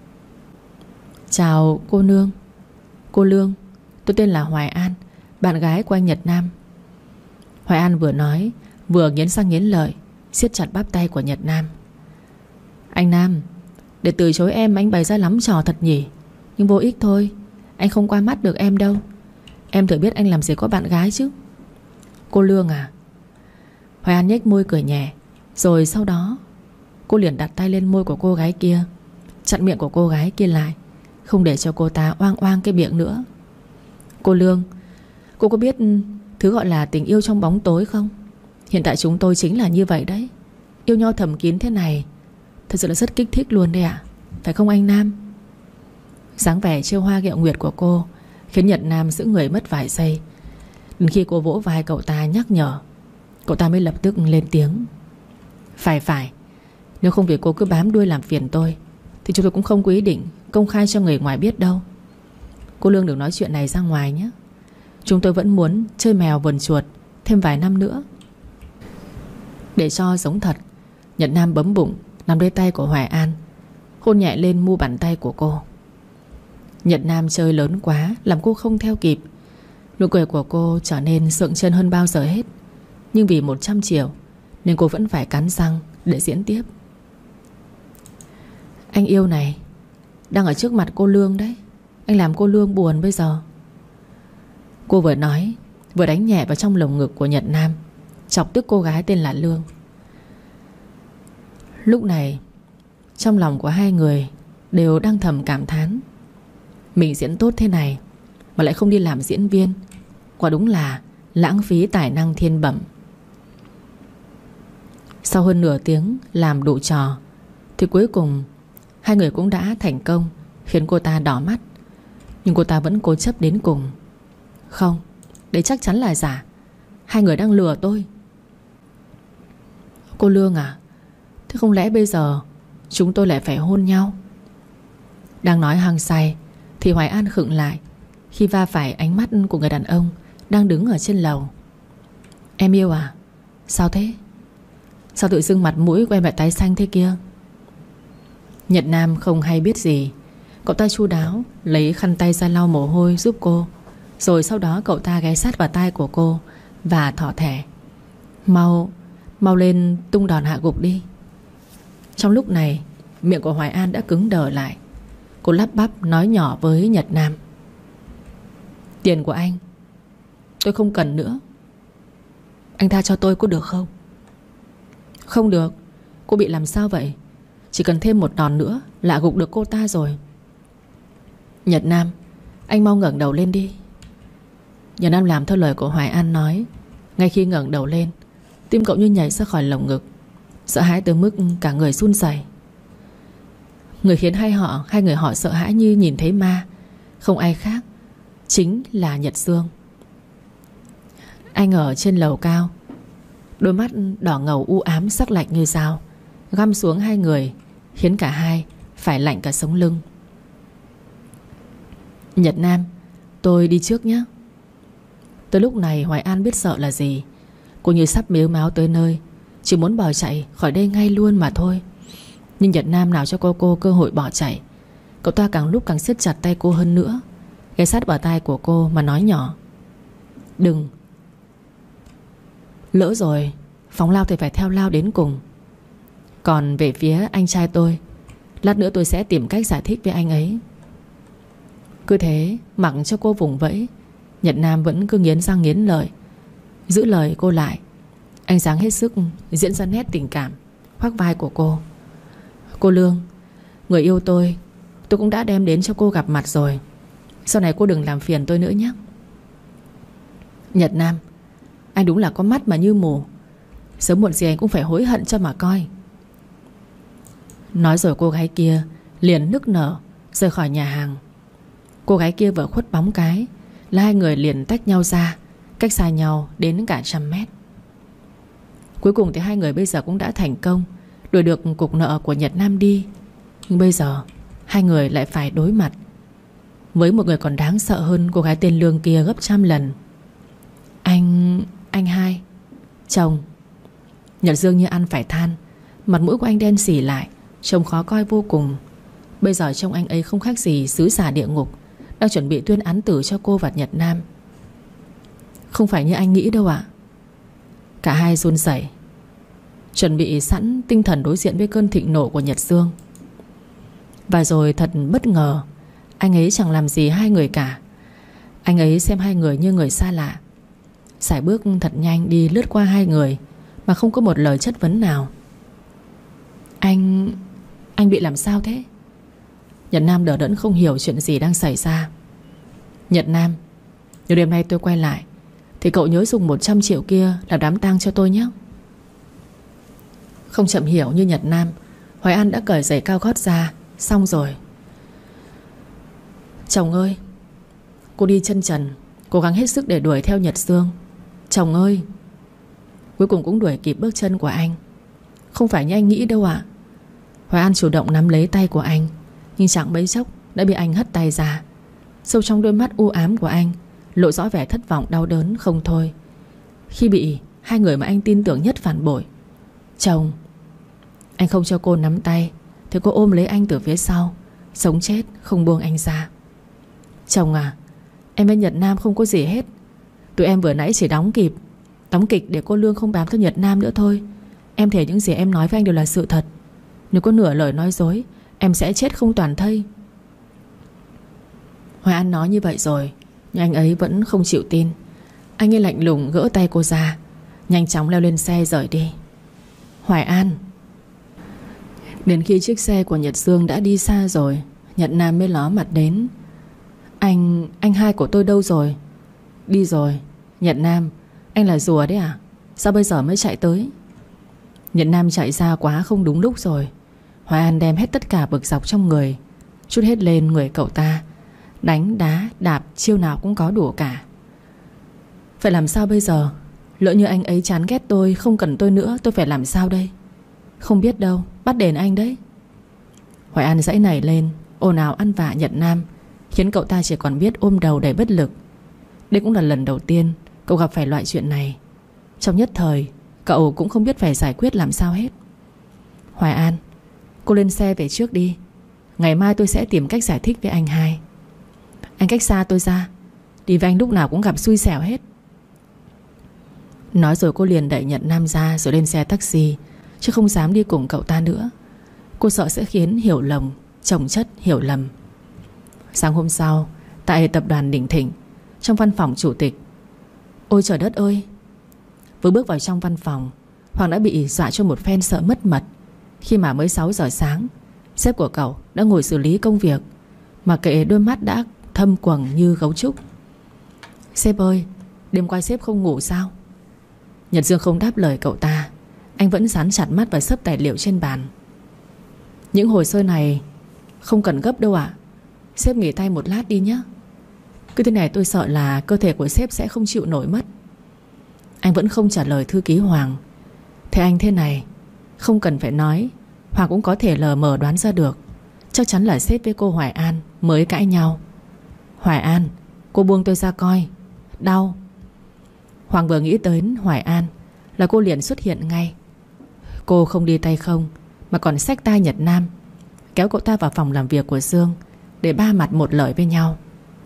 Chào cô nương. Cô Lương, tôi tên là Hoài An, bạn gái của anh Nhật Nam. Hoài An vừa nói vừa nghiến răng nghiến lợi, siết chặt bắp tay của Nhật Nam. Anh Nam, để từ chối em anh bày ra lắm trò thật nhỉ. Nhưng vô ích thôi, anh không qua mắt được em đâu. Em tự biết anh làm gì có bạn gái chứ. Cô Lương à? Hoài An nhếch môi cười nhẹ. Rồi sau đó cô liền đặt tay lên môi của cô gái kia, chặn miệng của cô gái kia lại, không để cho cô ta oang oang cái miệng nữa. Cô Lương, cô có biết thứ gọi là tình yêu trong bóng tối không? Hiện tại chúng tôi chính là như vậy đấy. Yêu nhau thầm kín thế này thật sự là rất kích thích luôn đấy ạ. Phải không anh Nam? Dáng vẻ trêu hoa ghẹo nguyệt của cô khiến Nhật Nam giữ người mất vài giây. Đến khi cô vỗ vai cậu ta nhắc nhở, cậu ta mới lập tức lên tiếng. Phải, nếu không vì cô cứ bám đuôi làm phiền tôi thì chúng tôi cũng không có ý định công khai cho người ngoài biết đâu. Cô Lương đừng nói chuyện này ra ngoài nhé. Chúng tôi vẫn muốn chơi mèo vờn chuột thêm vài năm nữa. Để cho giống thật, Nhật Nam bấm bụng nắm lấy tay của Hoài An, hôn nhẹ lên mu bàn tay của cô. Nhật Nam chơi lớn quá làm cô không theo kịp. Nụ cười của cô trở nên sượng trân hơn bao giờ hết. Nhưng vì 100 triệu nên cô vẫn phải cắn răng để diễn tiếp. Anh yêu này, đang ở trước mặt cô Lương đấy. Anh làm cô Lương buồn bây giờ. Cô vừa nói vừa đánh nhẹ vào trong lồng ngực của Nhật Nam, chọc tức cô gái tên là Lương. Lúc này trong lòng của hai người đều đang thầm cảm thán, mình diễn tốt thế này mà lại không đi làm diễn viên, quả đúng là lãng phí tài năng thiên bẩm. Sau hơn nửa tiếng làm đủ trò thì cuối cùng hai người cũng đã thành công, khiến cô ta đỏ mắt. Nhưng cô ta vẫn cố chấp đến cùng. Không, đấy chắc chắn là giả. Hai người đang lừa tôi. Cô Lương à, thế không lẽ bây giờ chúng tôi lại phải hôn nhau? Đang nói hăng say thì Hoài An khựng lại khi va phải ánh mắt của người đàn ông đang đứng ở trên lầu. Em yêu à? Sao thế? Sao tự dưng mặt mũi của em lại tái xanh thế kia? Nhật Nam không hay biết gì. Cậu ta chu đáo lấy khăn tay ra lau mồ hôi giúp cô. Rồi sau đó cậu ta ghé sát vào tai của cô và thỏ thẻ: Mau lên tung đòn hạ gục đi. Trong lúc này, miệng của Hoài An đã cứng đờ lại. Cô lắp bắp nói nhỏ với Nhật Nam: Tiền của anh tôi không cần nữa. Anh tha cho tôi có được không? Không được. Cô bị làm sao vậy? Chỉ cần thêm một đòn nữa là gục được cô ta rồi. Nhật Nam, anh mau ngẩng đầu lên đi. Nhật Nam làm theo lời của Hoài An nói. Ngay khi ngẩng đầu lên, tim cậu như nhảy ra khỏi lồng ngực, sợ hãi tới mức cả người run rẩy. Người khiến hai người họ sợ hãi như nhìn thấy ma, không ai khác, chính là Nhật Dương. Anh ở trên lầu cao, đôi mắt đỏ ngầu u ám sắc lạnh như dao găm xuống hai người, khiến cả hai phải lạnh cả sống lưng. Nhật Nam, tôi đi trước nhé. Tới lúc này Hoài An biết sợ là gì. Cô như sắp mếu máo tới nơi, chỉ muốn bỏ chạy khỏi đây ngay luôn mà thôi. Nhưng Nhật Nam nào cho cô cơ hội bỏ chạy. Cậu ta càng lúc càng siết chặt tay cô hơn nữa, ghé sát vào tai của cô mà nói nhỏ: Đừng. Lỡ rồi, phóng lao thì phải theo lao đến cùng. Còn về phía anh trai tôi, lát nữa tôi sẽ tìm cách giải thích với anh ấy. Cứ thế mặc cho cô vùng vẫy, Nhật Nam vẫn cứ nghiến răng nghiến lợi, giữ lời cô lại. Anh dáng hết sức diễn ra nét tình cảm, khoác vai của cô: Cô Lương, người yêu tôi cũng đã đem đến cho cô gặp mặt rồi. Sau này cô đừng làm phiền tôi nữa nhé. Nhật Nam, anh đúng là có mắt mà như mù. Sớm muộn gì anh cũng phải hối hận cho mà coi. Nói rồi cô gái kia liền nức nở rời khỏi nhà hàng. Cô gái kia vừa khuất bóng cái là hai người liền tách nhau ra, cách xa nhau đến cả 100 mét. Cuối cùng thì hai người bây giờ cũng đã thành công đuổi được cục nợ của Nhật Nam đi. Nhưng bây giờ hai người lại phải đối mặt với một người còn đáng sợ hơn cô gái tên Lương kia gấp 100 lần. Anh hai, chồng. Nhật Dương như ăn phải than, mặt mũi của anh đen xỉ lại, trông khó coi vô cùng. Bây giờ trông anh ấy không khác gì sứ giả địa ngục, đang chuẩn bị tuyên án tử cho cô và Nhật Nam. Không phải như anh nghĩ đâu ạ. Cả hai run rẩy, chuẩn bị sẵn tinh thần đối diện với cơn thịnh nộ của Nhật Dương. Và rồi thật bất ngờ, anh ấy chẳng làm gì hai người cả. Anh ấy xem hai người như người xa lạ, sải bước thật nhanh đi lướt qua hai người mà không có một lời chất vấn nào. Anh bị làm sao thế? Nhật Nam đờ đẫn không hiểu chuyện gì đang xảy ra. Nhật Nam, nếu đêm nay tôi quay lại thì cậu nhớ dùng 100 triệu kia làm đám tang cho tôi nhé. Không chậm hiểu như Nhật Nam, Hoài An đã cởi giày cao gót ra. Xong rồi. Chồng ơi. Cô đi chân trần, cố gắng hết sức để đuổi theo Nhật Dương. Chồng ơi. Cuối cùng cũng đuổi kịp bước chân của anh. Không phải như anh nghĩ đâu ạ. Hoài An chủ động nắm lấy tay của anh, nhưng chẳng mấy chốc đã bị anh hất tay ra. Sâu trong đôi mắt u ám của anh lộ rõ vẻ thất vọng đau đớn không thôi, khi bị hai người mà anh tin tưởng nhất phản bội. Chồng. Anh không cho cô nắm tay, thì cô ôm lấy anh từ phía sau, sống chết không buông anh ra. Chồng à, em với Nhật Nam không có gì hết. Tụi em vừa nãy chỉ đóng kịch để cô Lương không bám theo Nhật Nam nữa thôi. Em thề những gì em nói với anh đều là sự thật. Nếu có nửa lời nói dối, em sẽ chết không toàn thây. Hoài An nói như vậy rồi, nhưng anh ấy vẫn không chịu tin. Anh ấy lạnh lùng gỡ tay cô ra, nhanh chóng leo lên xe rời đi. Hoài An. Đến khi chiếc xe của Nhật Dương đã đi xa rồi, Nhật Nam mới ló mặt đến. Anh hai của tôi đâu rồi? Đi rồi. Nhật Nam, anh là rùa đấy à? Sao bây giờ mới chạy tới? Nhật Nam chạy ra quá không đúng lúc rồi. Hoài An đem hết tất cả bực dọc trong người trút hết lên người cậu ta. Đánh đá đạp chiêu nào cũng có đủ cả. Phải làm sao bây giờ? Lỡ như anh ấy chán ghét tôi, không cần tôi nữa, tôi phải làm sao đây? Không biết đâu, bắt đền anh đấy. Hoài An giãy nảy lên, ồn ào ăn vạ Nhật Nam, khiến cậu ta chỉ còn biết ôm đầu đầy bất lực. Đây cũng là lần đầu tiên cậu gặp phải loại chuyện này. Trong nhất thời, Cậu cũng không biết phải giải quyết làm sao hết. Hoài An, cô lên xe về trước đi. Ngày mai tôi sẽ tìm cách giải thích với anh hai. Anh cách xa tôi ra, đi với anh lúc nào cũng gặp xui xẻo hết. Nói rồi cô liền đẩy Nhật Nam ra rồi lên xe taxi, chứ không dám đi cùng cậu ta nữa. Cô sợ sẽ khiến hiểu lầm chồng chất hiểu lầm. Sáng hôm sau, tại tập đoàn Đình Thịnh, trong văn phòng chủ tịch. Ôi trời đất ơi! Vừa bước vào trong văn phòng, Hoàng đã bị dọa cho một phen sợ mất mật. Khi mà mới 6 giờ sáng, sếp của cậu đã ngồi xử lý công việc, mà kệ đôi mắt đã thâm quầng như gấu trúc. Sếp ơi, đêm qua sếp không ngủ sao? Nhật Dương không đáp lời cậu ta. Anh vẫn dán chặt mắt vào xấp tài liệu trên bàn. Những hồ sơ này không cần gấp đâu ạ. Sếp nghỉ tay một lát đi nhé. Cứ thế này tôi sợ là cơ thể của sếp sẽ không chịu nổi mất. Anh vẫn không trả lời thư ký Hoàng. Thế anh thế này, không cần phải nói, Hoàng cũng có thể lờ mờ đoán ra được. Chắc chắn là sếp với cô Hoài An mới cãi nhau. Hoài An, cô buông tôi ra coi. Đau. Hoàng vừa nghĩ tới Hoài An là cô liền xuất hiện ngay. Cô không đi tay không, mà còn xách tay Nhật Nam, kéo cậu ta vào phòng làm việc của Dương để ba mặt một lời với nhau.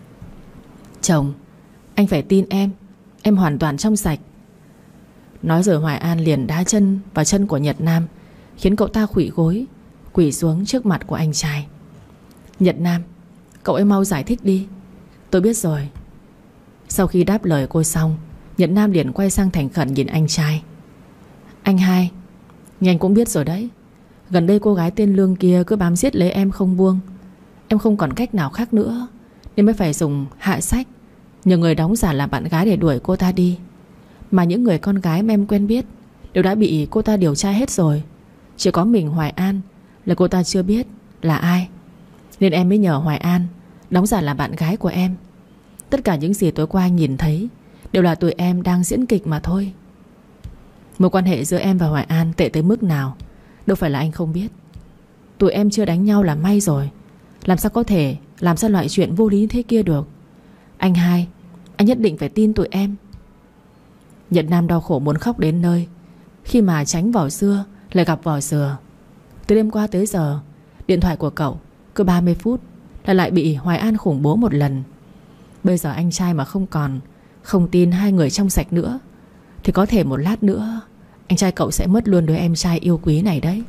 Chồng, anh phải tin em hoàn toàn trong sạch. Nói rồi Hoài An liền đá chân vào chân của Nhật Nam, khiến cậu ta khuỵu gối, quỳ xuống trước mặt của anh trai. Nhật Nam, cậu ấy mau giải thích đi. Tôi biết rồi. Sau khi đáp lời cô xong, Nhật Nam liền quay sang thành khẩn nhìn anh trai. Anh hai, nhưng anh cũng biết rồi đấy, gần đây cô gái tên Lương kia cứ bám giết lấy em không buông. Em không còn cách nào khác nữa, nên mới phải dùng hạ sách, nhờ người đóng giả làm bạn gái để đuổi cô ta đi. Mà những người con gái mà em quen biết đều đã bị cô ta điều tra hết rồi. Chỉ có mình Hoài An là cô ta chưa biết là ai, nên em mới nhờ Hoài An đóng giả làm bạn gái của em. Tất cả những gì tối qua anh nhìn thấy đều là tụi em đang diễn kịch mà thôi. Mối quan hệ giữa em và Hoài An tệ tới mức nào đâu phải là anh không biết. Tụi em chưa đánh nhau là may rồi, làm sao có thể làm ra loại chuyện vô lý thế kia được. Anh hai, anh nhất định phải tin tụi em. Nhật Nam đau khổ muốn khóc đến nơi. Khi mà tránh vỏ dưa lại gặp vỏ dừa. Từ đêm qua tới giờ, điện thoại của cậu cứ 30 phút là lại bị Hoài An khủng bố một lần. Bây giờ anh trai mà không tin hai người trong sạch nữa, thì có thể một lát nữa anh trai cậu sẽ mất luôn đứa em trai yêu quý này đấy.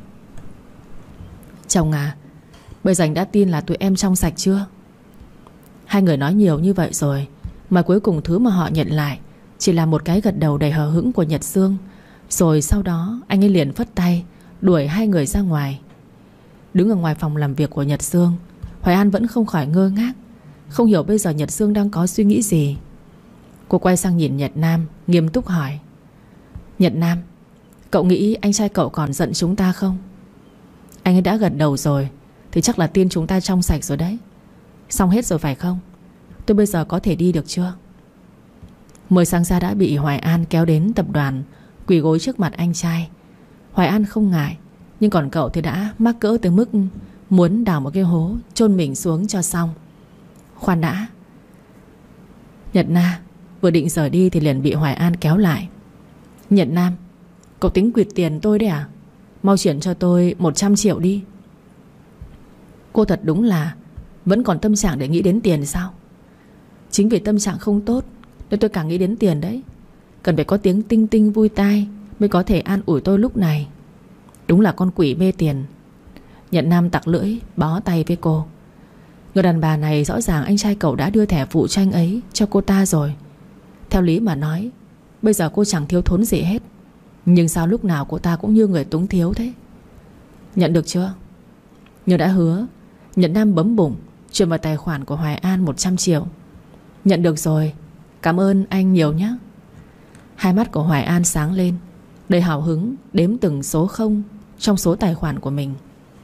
Chồng à, bây giờ anh đã tin là tụi em trong sạch chưa? Hai người nói nhiều như vậy rồi, mà cuối cùng thứ mà họ nhận lại chỉ là một cái gật đầu đầy hờ hững của Nhật Dương. Rồi sau đó anh ấy liền phất tay đuổi hai người ra ngoài. Đứng ở ngoài phòng làm việc của Nhật Dương, Hoài An vẫn không khỏi ngơ ngác, không hiểu bây giờ Nhật Dương đang có suy nghĩ gì. Cô quay sang nhìn Nhật Nam, nghiêm túc hỏi. Nhật Nam, cậu nghĩ anh trai cậu còn giận chúng ta không? Anh ấy đã gật đầu rồi thì chắc là tin chúng ta trong sạch rồi đấy. Xong hết rồi phải không? Tôi bây giờ có thể đi được chưa? Mới sáng ra đã bị Hoài An kéo đến tập đoàn, quỳ gối trước mặt anh trai. Hoài An không ngại, nhưng còn cậu thì đã mắc cỡ tới mức muốn đào một cái hố chôn mình xuống cho xong. Khoan đã. Nhật Na vừa định rời đi thì liền bị Hoài An kéo lại. Nhật Nam, cậu tính quỵt tiền tôi đấy à? Mau chuyển cho tôi 100 triệu đi. Cô thật đúng là vẫn còn tâm trạng để nghĩ đến tiền sao? Chính vì tâm trạng không tốt nên tôi càng nghĩ đến tiền đấy. Cần phải có tiếng tinh tinh vui tai mới có thể an ủi tôi lúc này. Đúng là con quỷ mê tiền. Nhật Nam tặc lưỡi bó tay với cô. Người đàn bà này rõ ràng anh trai cậu đã đưa thẻ phụ cho anh ấy cho cô ta rồi. Theo lý mà nói, bây giờ cô chẳng thiếu thốn gì hết, nhưng sao lúc nào cô ta cũng như người túng thiếu thế? Nhận được chưa? Như đã hứa, Nhật Nam bấm bụng chuyển vào tài khoản của Hoài An 100 triệu. Nhận được rồi, cảm ơn anh nhiều nhé. Hai mắt của Hoài An sáng lên, đầy hào hứng đếm từng số không trong số tài khoản của mình.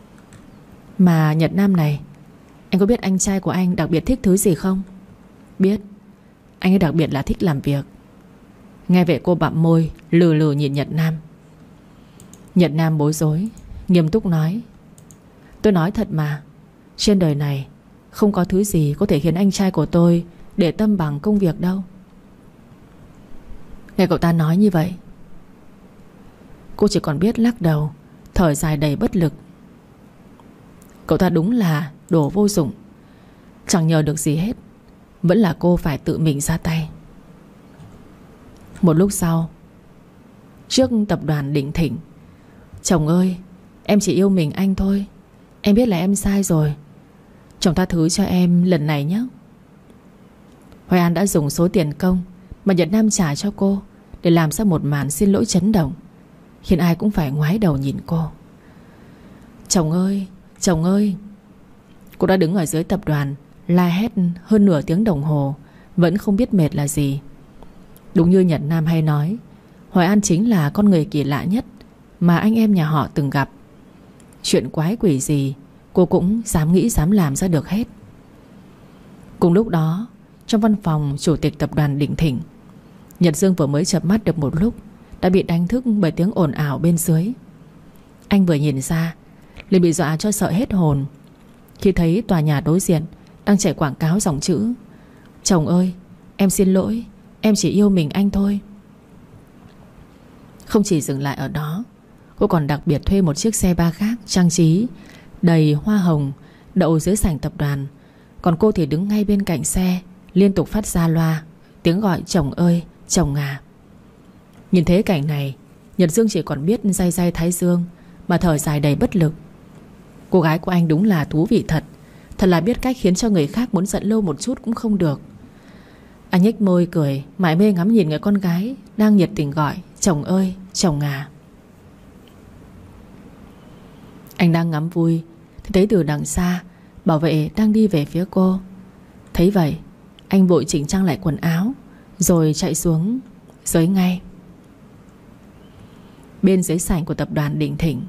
Mà Nhật Nam này, anh có biết anh trai của anh đặc biệt thích thứ gì không? Biết. Anh ấy đặc biệt là thích làm việc. Nghe vậy cô bặm môi lừ lừ nhìn Nhật Nam. Nhật Nam bối rối, nghiêm túc nói. Tôi nói thật mà, trên đời này không có thứ gì có thể khiến anh trai của tôi để tâm bằng công việc đâu. Nghe cậu ta nói như vậy, Cô chỉ còn biết lắc đầu, thở dài đầy bất lực. Cậu ta đúng là đồ vô dụng, chẳng nhờ được gì hết. Vẫn là cô phải tự mình ra tay. Một lúc sau, trước tập đoàn Đình Thịnh: "Chồng ơi, em chỉ yêu mình anh thôi. Em biết là em sai rồi. Chồng tha thứ cho em lần này nhé." Hoài An đã dùng số tiền công mà Nhật Nam trả cho cô để làm ra một màn xin lỗi chấn động, khiến ai cũng phải ngoái đầu nhìn cô. "Chồng ơi, chồng ơi." Cô đã đứng ở dưới tập đoàn la hét hơn nửa tiếng đồng hồ, vẫn không biết mệt là gì. Đúng như Nhật Nam hay nói, Hoài An chính là con người kỳ lạ nhất mà anh em nhà họ từng gặp. Chuyện quái quỷ gì cô cũng dám nghĩ dám làm ra được hết. Cùng lúc đó, trong văn phòng chủ tịch tập đoàn Đình Thịnh, Nhật Dương vừa mới chợp mắt được một lúc đã bị đánh thức bởi tiếng ồn ào bên dưới. Anh vừa nhìn ra liền bị dọa cho sợ hết hồn khi thấy tòa nhà đối diện đang chạy quảng cáo dòng chữ: "Chồng ơi, em xin lỗi, em chỉ yêu mình anh thôi." Không chỉ dừng lại ở đó, cô còn đặc biệt thuê một chiếc xe ba khác trang trí đầy hoa hồng đậu dưới sảnh tập đoàn. Còn cô thì đứng ngay bên cạnh xe, liên tục phát ra loa tiếng gọi "Chồng ơi, chồng à." Nhìn thấy cảnh này, Nhật Dương chỉ còn biết day day thái dương mà thở dài đầy bất lực. Cô gái của anh đúng là thú vị thật. Thật là biết cách khiến cho người khác muốn giận lâu một chút cũng không được. Anh nhếch môi cười, mải mê ngắm nhìn người con gái đang nhiệt tình gọi "Chồng ơi, chồng à." Anh đang ngắm vui thì thấy từ đằng xa bảo vệ đang đi về phía cô. Thấy vậy, anh vội chỉnh trang lại quần áo rồi chạy xuống dưới ngay. Bên dưới sảnh của tập đoàn Đình Thịnh: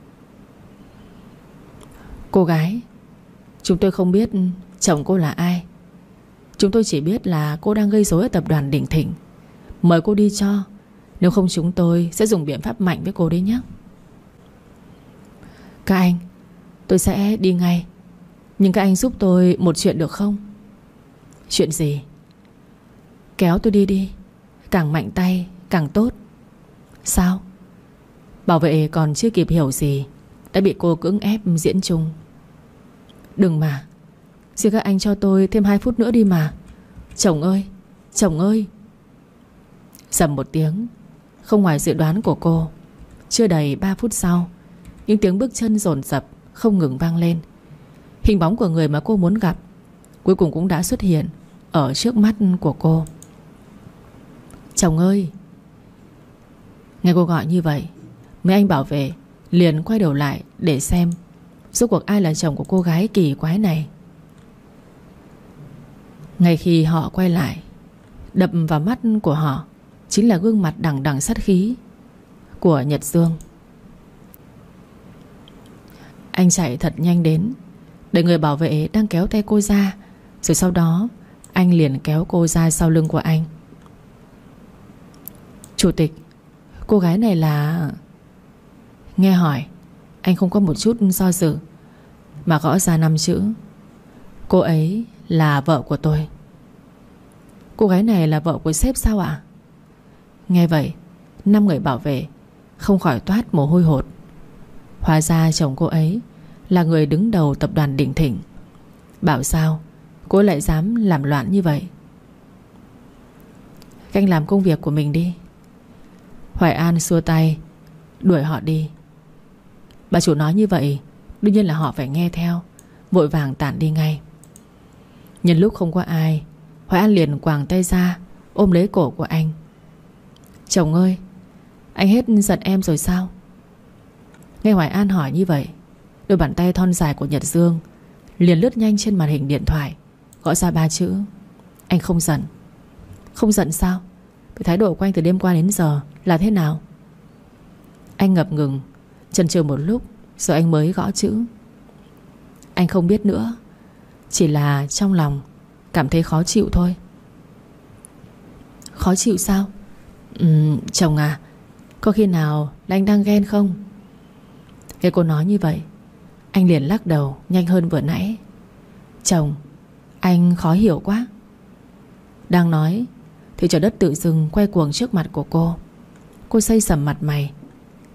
"Cô gái, chúng tôi không biết chồng cô là ai. Chúng tôi chỉ biết là cô đang gây rối ở tập đoàn Đình Thịnh. Mời cô đi cho, nếu không chúng tôi sẽ dùng biện pháp mạnh với cô đấy nhé." "Các anh, tôi sẽ đi ngay. Nhưng các anh giúp tôi một chuyện được không?" "Chuyện gì?" "Kéo tôi đi đi, càng mạnh tay càng tốt." "Sao?" Bảo vệ còn chưa kịp hiểu gì đã bị cô cưỡng ép diễn chung. "Đừng mà, xin các anh cho tôi thêm 2 phút nữa đi mà. Chồng ơi, chồng ơi." Rầm một tiếng, không ngoài dự đoán của cô, chưa đầy 3 phút sau, những tiếng bước chân dồn dập không ngừng vang lên. Hình bóng của người mà cô muốn gặp cuối cùng cũng đã xuất hiện ở trước mắt của cô. "Chồng ơi." Nghe cô gọi như vậy, mấy anh bảo vệ liền quay đầu lại để xem rốt cuộc ai là chồng của cô gái kỳ quái này. Ngay khi họ quay lại, đập vào mắt của họ chính là gương mặt đằng đằng sát khí của Nhật Dương. Anh chạy thật nhanh đến, để người bảo vệ đang kéo tay cô ra, rồi sau đó anh liền kéo cô ra sau lưng của anh. "Chủ tịch, cô gái này là..." Nghe hỏi, anh không có một chút do dự mà gõ ra 5 chữ: "Cô ấy là vợ của tôi." "Cô gái này là vợ của sếp sao ạ?" Nghe vậy, 5 người bảo vệ không khỏi toát mồ hôi hột. Hóa ra chồng cô ấy là người đứng đầu tập đoàn Đình Thịnh. Bảo sao cô lại dám làm loạn như vậy. "Các anh làm công việc của mình đi." Hoài An xua tay đuổi họ đi. Bà chủ nói như vậy, đương nhiên là họ phải nghe theo, vội vàng tản đi ngay. Nhân lúc không có ai, Hoài An liền quàng tay ra ôm lấy cổ của anh. "Chồng ơi, anh hết giận em rồi sao?" Nghe Hoài An hỏi như vậy, đôi bàn tay thon dài của Nhật Dương liền lướt nhanh trên màn hình điện thoại, gõ ra 3 chữ: "Anh không giận." "Không giận sao? Cái thái độ của anh từ đêm qua đến giờ là thế nào?" Anh ngập ngừng, chần chừ một lúc rồi anh mới gõ chữ: "Anh không biết nữa, chỉ là trong lòng cảm thấy khó chịu thôi." "Khó chịu sao?" Chồng à, có khi nào là anh đang ghen không?" Nghe cô nói như vậy, anh liền lắc đầu nhanh hơn vừa nãy. "Chồng, anh khó hiểu quá." Đang nói thì trời đất tự dưng quay cuồng trước mặt của cô. Cô xây sầm mặt mày.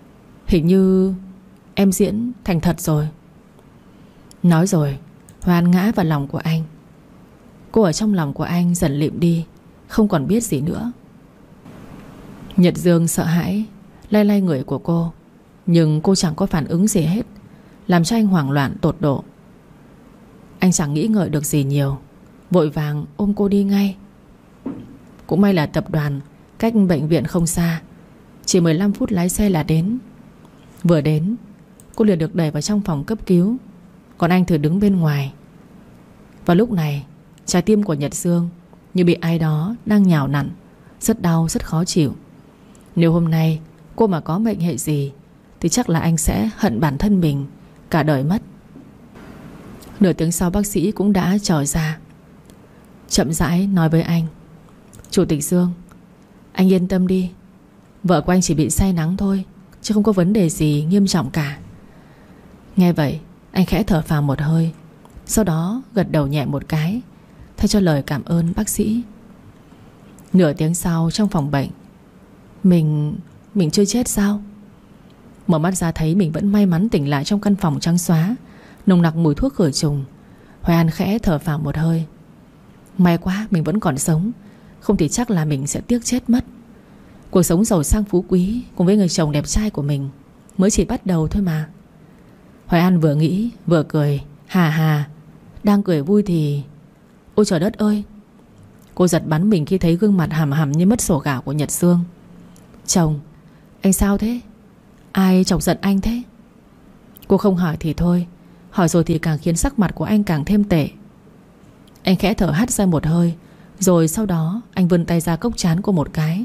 Hình như em diễn thành thật rồi. Nói rồi Hoan ngã vào lòng của anh. Cô ở trong lòng của anh dần lịm đi, không còn biết gì nữa. Nhật Dương sợ hãi lay lay người của cô, nhưng cô chẳng có phản ứng gì hết, làm cho anh hoảng loạn tột độ. Anh chẳng nghĩ ngợi được gì nhiều, vội vàng ôm cô đi ngay. Cũng may là tập đoàn cách bệnh viện không xa, chỉ 15 phút lái xe là đến. Vừa đến, cô liền được đẩy vào trong phòng cấp cứu, còn anh thì đứng bên ngoài. Và lúc này trái tim của Nhật Dương như bị ai đó đang nhào nặn, rất đau, rất khó chịu. Nếu hôm nay cô mà có mệnh hệ gì thì chắc là anh sẽ hận bản thân mình cả đời mất. Nửa tiếng sau bác sĩ cũng đã trở ra, chậm rãi nói với anh: Chủ tịch Dương, anh yên tâm đi, vợ của anh chỉ bị say nắng thôi, chứ không có vấn đề gì nghiêm trọng cả. Nghe vậy anh khẽ thở phào một hơi, sau đó gật đầu nhẹ một cái, thay cho lời cảm ơn bác sĩ. Nửa tiếng sau trong phòng bệnh, Mình chưa chết sao? Mở mắt ra thấy mình vẫn may mắn tỉnh lại trong căn phòng trắng xóa, nồng nặc mùi thuốc khử trùng. Hoài An khẽ thở phào một hơi. May quá mình vẫn còn sống, không thì chắc là mình sẽ tiếc chết mất. Cuộc sống giàu sang phú quý cùng với người chồng đẹp trai của mình mới chỉ bắt đầu thôi mà. Hoài An vừa nghĩ vừa cười hà hà. Đang cười vui thì ôi trời đất ơi! Cô giật bắn mình khi thấy gương mặt hằm hằm như mất sổ gạo của Nhật Dương. Chồng, anh sao thế? Ai chọc giận anh thế? Cô không hỏi thì thôi, hỏi rồi thì càng khiến sắc mặt của anh càng thêm tệ. Anh khẽ thở hắt ra một hơi, rồi sau đó anh vươn tay ra cốc trán cô một cái.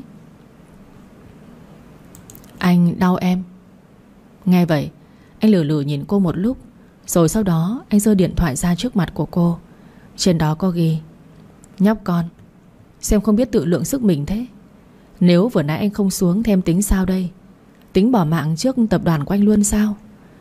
Anh đau em. Nghe vậy anh lử lử nhìn cô một lúc, rồi sau đó anh giơ điện thoại ra trước mặt của cô. Trên đó có ghi: Nhóc con, xem không biết tự lượng sức mình thế. Nếu vừa nãy anh không xuống thì em tính sao đây? Tính bỏ mạng trước tập đoàn của anh luôn sao?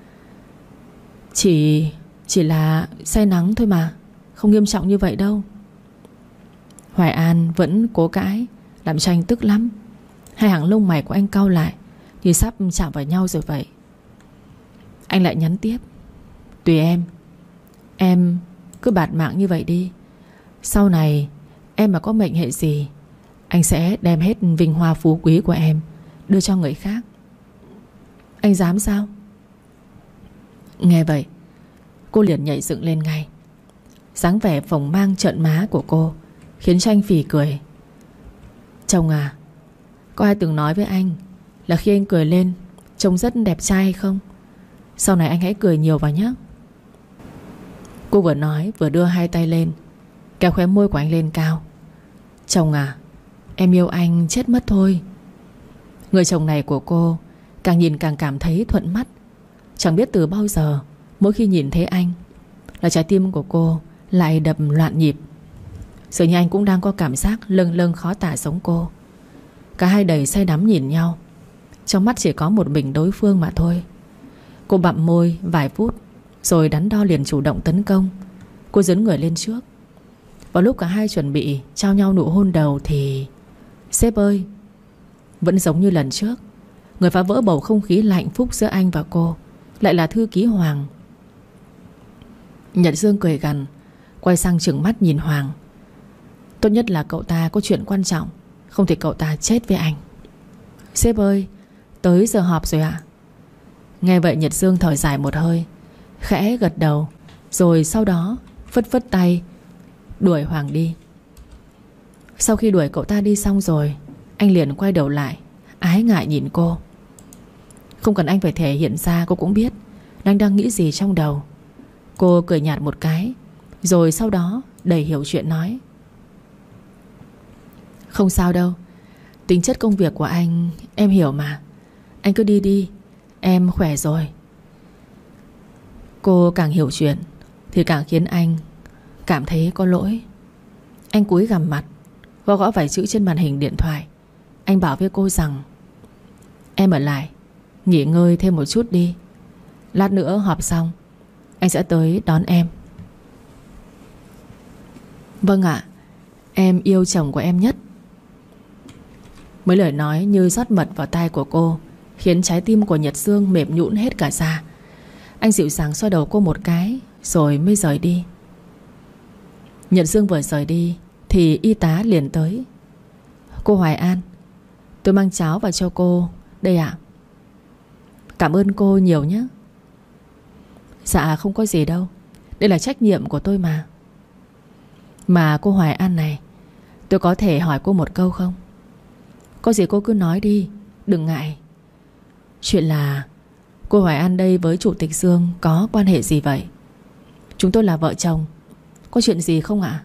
Chỉ là say nắng thôi mà, không nghiêm trọng như vậy đâu. Hoài An vẫn cố cãi, làm cho anh tức lắm. Hai hàng lông mày của anh cau lại, như sắp chạm vào nhau rồi vậy. Anh lại nhắn tiếp: Tùy em cứ bạt mạng như vậy đi. Sau này em mà có mệnh hệ gì, anh sẽ đem hết vinh hoa phú quý của em đưa cho người khác. Anh dám sao? Nghe vậy cô liền nhảy dựng lên ngay. Dáng vẻ phồng mang trợn má của cô khiến cho anh phì cười. Chồng à, có ai từng nói với anh là khi anh cười lên trông rất đẹp trai hay không? Sau này anh hãy cười nhiều vào nhé. Cô vừa nói vừa đưa hai tay lên, kéo khóe môi của anh lên cao. Chồng à, em yêu anh chết mất thôi. Người chồng này của cô càng nhìn càng cảm thấy thuận mắt. Chẳng biết từ bao giờ, mỗi khi nhìn thấy anh là trái tim của cô lại đập loạn nhịp. Dường như anh cũng đang có cảm giác lâng lâng khó tả giống cô. Cả hai đầy say đắm nhìn nhau, trong mắt chỉ có một mình đối phương mà thôi. Cô bặm môi vài phút, rồi đắn đo liền chủ động tấn công. Cô dấn người lên trước. Vào lúc cả hai chuẩn bị trao nhau nụ hôn đầu thì sếp ơi! Vẫn giống như lần trước, người phá vỡ bầu không khí hạnh phúc giữa anh và cô lại là thư ký Hoàng. Nhật Dương cười gằn, quay sang trừng mắt nhìn Hoàng. Tốt nhất là cậu ta có chuyện quan trọng, không thì cậu ta chết với anh. Sếp ơi, tới giờ họp rồi ạ. Nghe vậy Nhật Dương thở dài một hơi, khẽ gật đầu, rồi sau đó phất phất tay đuổi Hoàng đi. Sau khi đuổi cậu ta đi xong rồi, anh liền quay đầu lại, ái ngại nhìn cô. Không cần anh phải thể hiện ra, cô cũng biết anh đang nghĩ gì trong đầu. Cô cười nhạt một cái, rồi sau đó đầy hiểu chuyện nói: Không sao đâu, tính chất công việc của anh em hiểu mà. Anh cứ đi đi, em khỏe rồi. Cô càng hiểu chuyện thì càng khiến anh cảm thấy có lỗi. Anh cúi gằm mặt, gõ gõ vài chữ trên màn hình điện thoại. Anh bảo với cô rằng: Em ở lại nghỉ ngơi thêm một chút đi, lát nữa họp xong anh sẽ tới đón em. Vâng ạ, em yêu chồng của em nhất. Mấy lời nói như rót mật vào tai của cô khiến trái tim của Nhật Dương mềm nhũn hết cả ra. Anh dịu dàng xoa đầu cô một cái rồi mới rời đi. Nhật Dương vừa rời đi thì y tá liền tới. Cô Hoài An, tôi mang cháo vào cho cô đây ạ. Cảm ơn cô nhiều nhé. Dạ không có gì đâu, đây là trách nhiệm của tôi mà. Mà cô Hoài An này, tôi có thể hỏi cô một câu không? Có gì cô cứ nói đi, đừng ngại. Chuyện là cô Hoài An đây với Chủ tịch Dương có quan hệ gì vậy? Chúng tôi là vợ chồng. Có chuyện gì không ạ?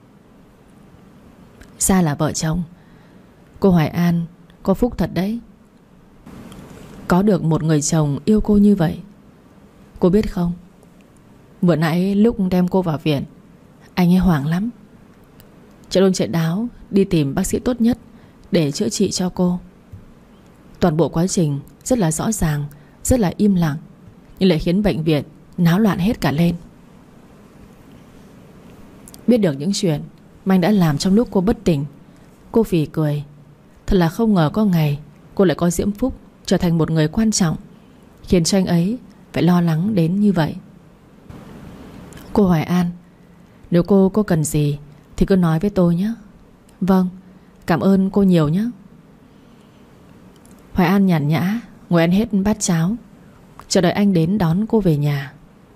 Ra là vợ chồng. Cô Hoài An có phúc thật đấy, có được một người chồng yêu cô như vậy. Cô biết không, vừa nãy lúc đem cô vào viện, anh ấy hoảng lắm, chạy đôn chạy đáo đi tìm bác sĩ tốt nhất để chữa trị cho cô. Toàn bộ quá trình rất là rõ ràng, rất là im lặng, nhưng lại khiến bệnh viện náo loạn hết cả lên. Biết được những chuyện mà anh đã làm trong lúc cô bất tỉnh, cô phì cười. Thật là không ngờ có ngày cô lại có diễm phúc trở thành một người quan trọng, khiến cho anh ấy phải lo lắng đến như vậy. Cô Hoài An, nếu cô có cần gì thì cứ nói với tôi nhé. Vâng, cảm ơn cô nhiều nhé. Hoài An nhàn nhã ngồi ăn hết bát cháo, chờ đợi anh đến đón cô về nhà.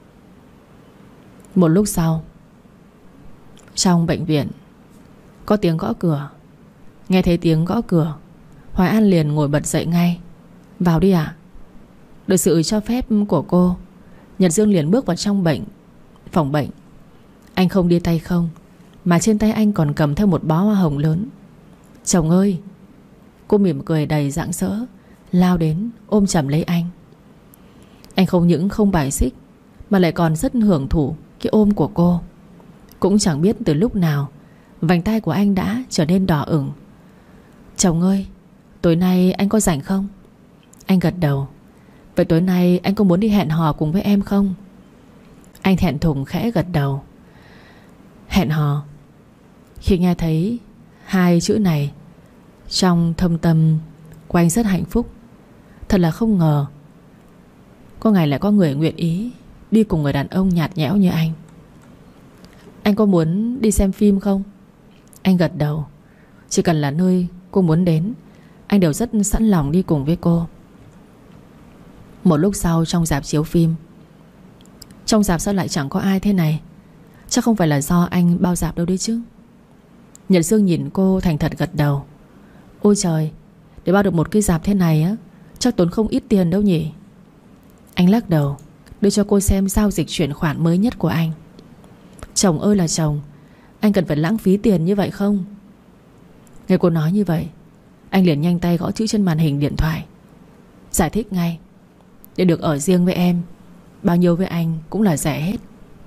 Một lúc sau, trong bệnh viện có tiếng gõ cửa. Nghe thấy tiếng gõ cửa, Hoài An liền ngồi bật dậy ngay. Vào đi ạ. Được sự cho phép của cô, Nhật Dương liền bước vào trong phòng bệnh. Anh không đi tay không, mà trên tay anh còn cầm theo một bó hoa hồng lớn. Chồng ơi! Cô mỉm cười đầy rạng rỡ, lao đến ôm chầm lấy anh. Anh không những không bài xích, mà lại còn rất hưởng thụ cái ôm của cô. Cũng chẳng biết từ lúc nào vành tay của anh đã trở nên đỏ ửng. Chồng ơi, tối nay anh có rảnh không? Anh gật đầu. Vậy tối nay anh có muốn đi hẹn hò cùng với em không? Anh thẹn thùng khẽ gật đầu. Hẹn hò. Khi nghe thấy hai chữ này, trong thâm tâm của anh rất hạnh phúc. Thật là không ngờ có ngày lại có người nguyện ý đi cùng người đàn ông nhạt nhẽo như anh. Anh có muốn đi xem phim không? Anh gật đầu. Chỉ cần là nơi cô muốn đến, anh đều rất sẵn lòng đi cùng với cô. Một lúc sau trong rạp chiếu phim. Trong rạp sao lại chẳng có ai thế này? Chắc không phải là do anh bao rạp đâu đấy chứ. Nhật Dương nhìn cô thành thật gật đầu. Ôi trời, để bao được một cái rạp thế này á, chắc tốn không ít tiền đâu nhỉ. Anh lắc đầu, đưa cho cô xem giao dịch chuyển khoản mới nhất của anh. Chồng ơi là chồng, anh cần phải lãng phí tiền như vậy không? Nghe cô nói như vậy, anh liền nhanh tay gõ chữ trên màn hình điện thoại, giải thích ngay. Để được ở riêng với em, bao nhiêu với anh cũng là rẻ hết.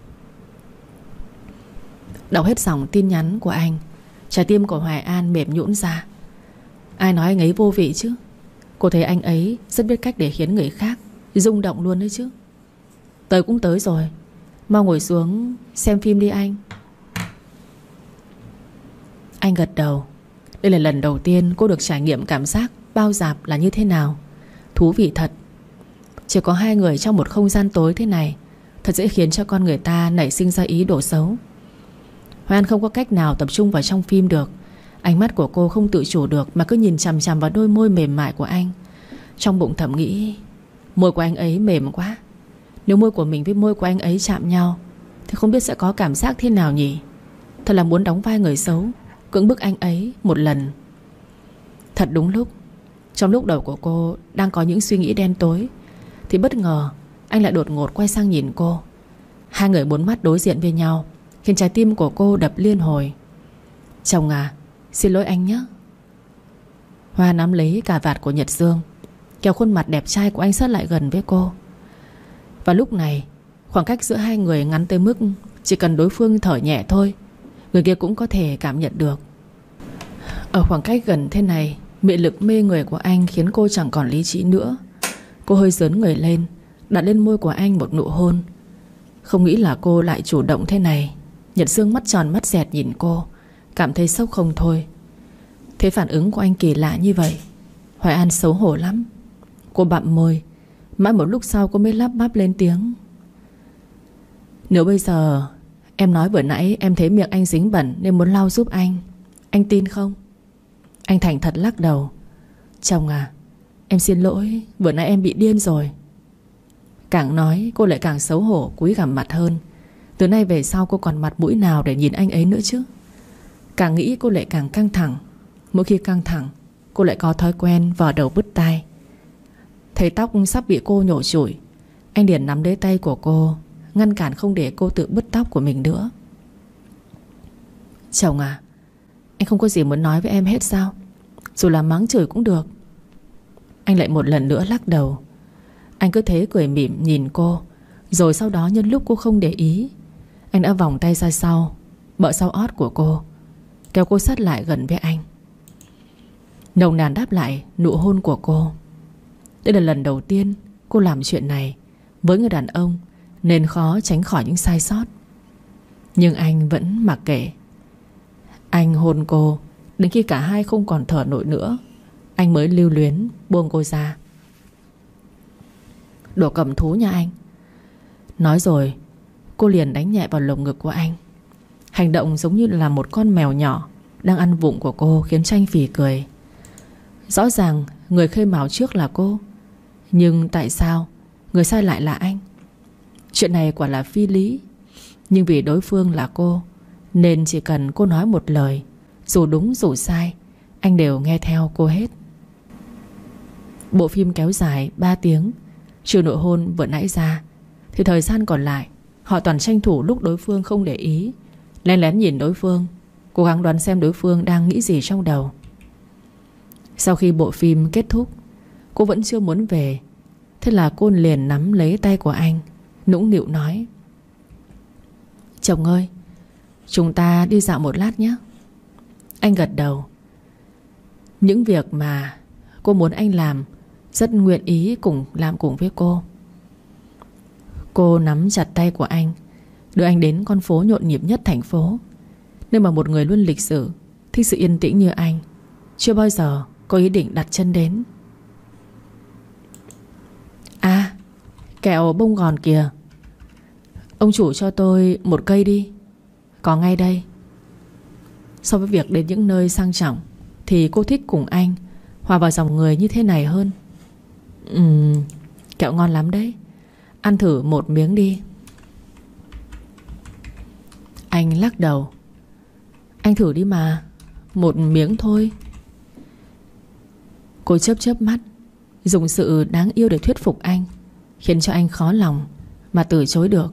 Đọc hết dòng tin nhắn của anh, trái tim của Hoài An mềm nhũn ra. Ai nói anh ấy vô vị chứ? Cô thấy anh ấy rất biết cách để khiến người khác rung động luôn đấy chứ. Tới cũng tới rồi, mau ngồi xuống xem phim đi anh. Anh gật đầu. Đây là lần đầu tiên cô được trải nghiệm cảm giác bao rạp là như thế nào. Thú vị thật. Chỉ có hai người trong một không gian tối thế này thật dễ khiến cho con người ta nảy sinh ra ý đồ xấu. Hoài An không có cách nào tập trung vào trong phim được. Ánh mắt của cô không tự chủ được mà cứ nhìn chằm chằm vào đôi môi mềm mại của anh. Trong bụng thầm nghĩ, môi của anh ấy mềm quá. Nếu môi của mình với môi của anh ấy chạm nhau thì không biết sẽ có cảm giác thế nào nhỉ. Thật là muốn đóng vai người xấu, cưỡng bức anh ấy một lần. Thật đúng lúc, trong lúc đầu của cô đang có những suy nghĩ đen tối, thì bất ngờ anh lại đột ngột quay sang nhìn cô. Hai người bốn mắt đối diện với nhau, khiến trái tim của cô đập liên hồi. Chồng à, xin lỗi anh nhé. Hoa nắm lấy cà vạt của Nhật Dương, kéo khuôn mặt đẹp trai của anh sát lại gần với cô. Và lúc này, khoảng cách giữa hai người ngắn tới mức chỉ cần đối phương thở nhẹ thôi, người kia cũng có thể cảm nhận được. Ở khoảng cách gần thế này, mị lực mê người của anh khiến cô chẳng còn lý trí nữa. Cô hơi dớn người lên, đặt lên môi của anh một nụ hôn. Không nghĩ là cô lại chủ động thế này. Nhật Dương mắt tròn mắt dẹt nhìn cô, cảm thấy sốc không thôi. Thấy phản ứng của anh kỳ lạ như vậy, Hoài An xấu hổ lắm. Cô bặm môi. Mãi một lúc sau cô mới lắp bắp lên tiếng: Nếu bây giờ em nói vừa nãy em thấy miệng anh dính bẩn nên muốn lau giúp anh tin không? Anh thành thật lắc đầu: Chồng à, em xin lỗi, vừa nãy em bị điên rồi. Càng nói cô lại càng xấu hổ, cúi gằm mặt hơn. Từ nay về sau cô còn mặt mũi nào để nhìn anh ấy nữa chứ? Càng nghĩ cô lại càng căng thẳng. Mỗi khi căng thẳng cô lại có thói quen vò đầu bứt tai. Thấy tóc sắp bị cô nhổ chủi, anh liền nắm lấy tay của cô, ngăn cản không để cô tự bứt tóc của mình nữa. Chồng à, anh không có gì muốn nói với em hết sao? Dù là mắng chửi cũng được. Anh lại một lần nữa lắc đầu. Anh cứ thế cười mỉm nhìn cô. Rồi sau đó nhân lúc cô không để ý, anh đã vòng tay ra sau, bợ sau ót của cô, kéo cô sát lại gần với anh, nồng nàn đáp lại nụ hôn của cô. Đây là lần đầu tiên cô làm chuyện này với người đàn ông, nên khó tránh khỏi những sai sót. Nhưng anh vẫn mặc kệ. Anh hôn cô đến khi cả hai không còn thở nổi nữa, anh mới lưu luyến buông cô ra. Đồ cầm thú nha anh. Nói rồi cô liền đánh nhẹ vào lồng ngực của anh. Hành động giống như là một con mèo nhỏ đang ăn vụng của cô khiến cho anh phì cười. Rõ ràng người khơi mào trước là cô, nhưng tại sao người sai lại là anh? Chuyện này quả là phi lý. Nhưng vì đối phương là cô, nên chỉ cần cô nói một lời, dù đúng dù sai, anh đều nghe theo cô hết. Bộ phim kéo dài 3 tiếng. Trừ nụ hôn vừa nãy ra thì thời gian còn lại họ toàn tranh thủ lúc đối phương không để ý, lén lén nhìn đối phương, cố gắng đoán xem đối phương đang nghĩ gì trong đầu. Sau khi bộ phim kết thúc, cô vẫn chưa muốn về. Thế là cô liền nắm lấy tay của anh, nũng nịu nói: Chồng ơi, chúng ta đi dạo một lát nhé. Anh gật đầu. Những việc mà cô muốn anh làm, rất nguyện ý làm cùng với cô. Cô nắm chặt tay của anh, đưa anh đến con phố nhộn nhịp nhất thành phố, nơi mà một người luôn lịch sự, thích sự yên tĩnh như anh chưa bao giờ có ý định đặt chân đến. À, kẹo bông gòn kìa. Ông chủ cho tôi một cây đi. Có ngay đây. So với việc đến những nơi sang trọng thì cô thích cùng anh hòa vào dòng người như thế này hơn. Kẹo ngon lắm đấy. Ăn thử một miếng đi. Anh lắc đầu. Anh thử đi mà, một miếng thôi. Cô chớp chớp mắt, dùng sự đáng yêu để thuyết phục anh, khiến cho anh khó lòng mà từ chối được.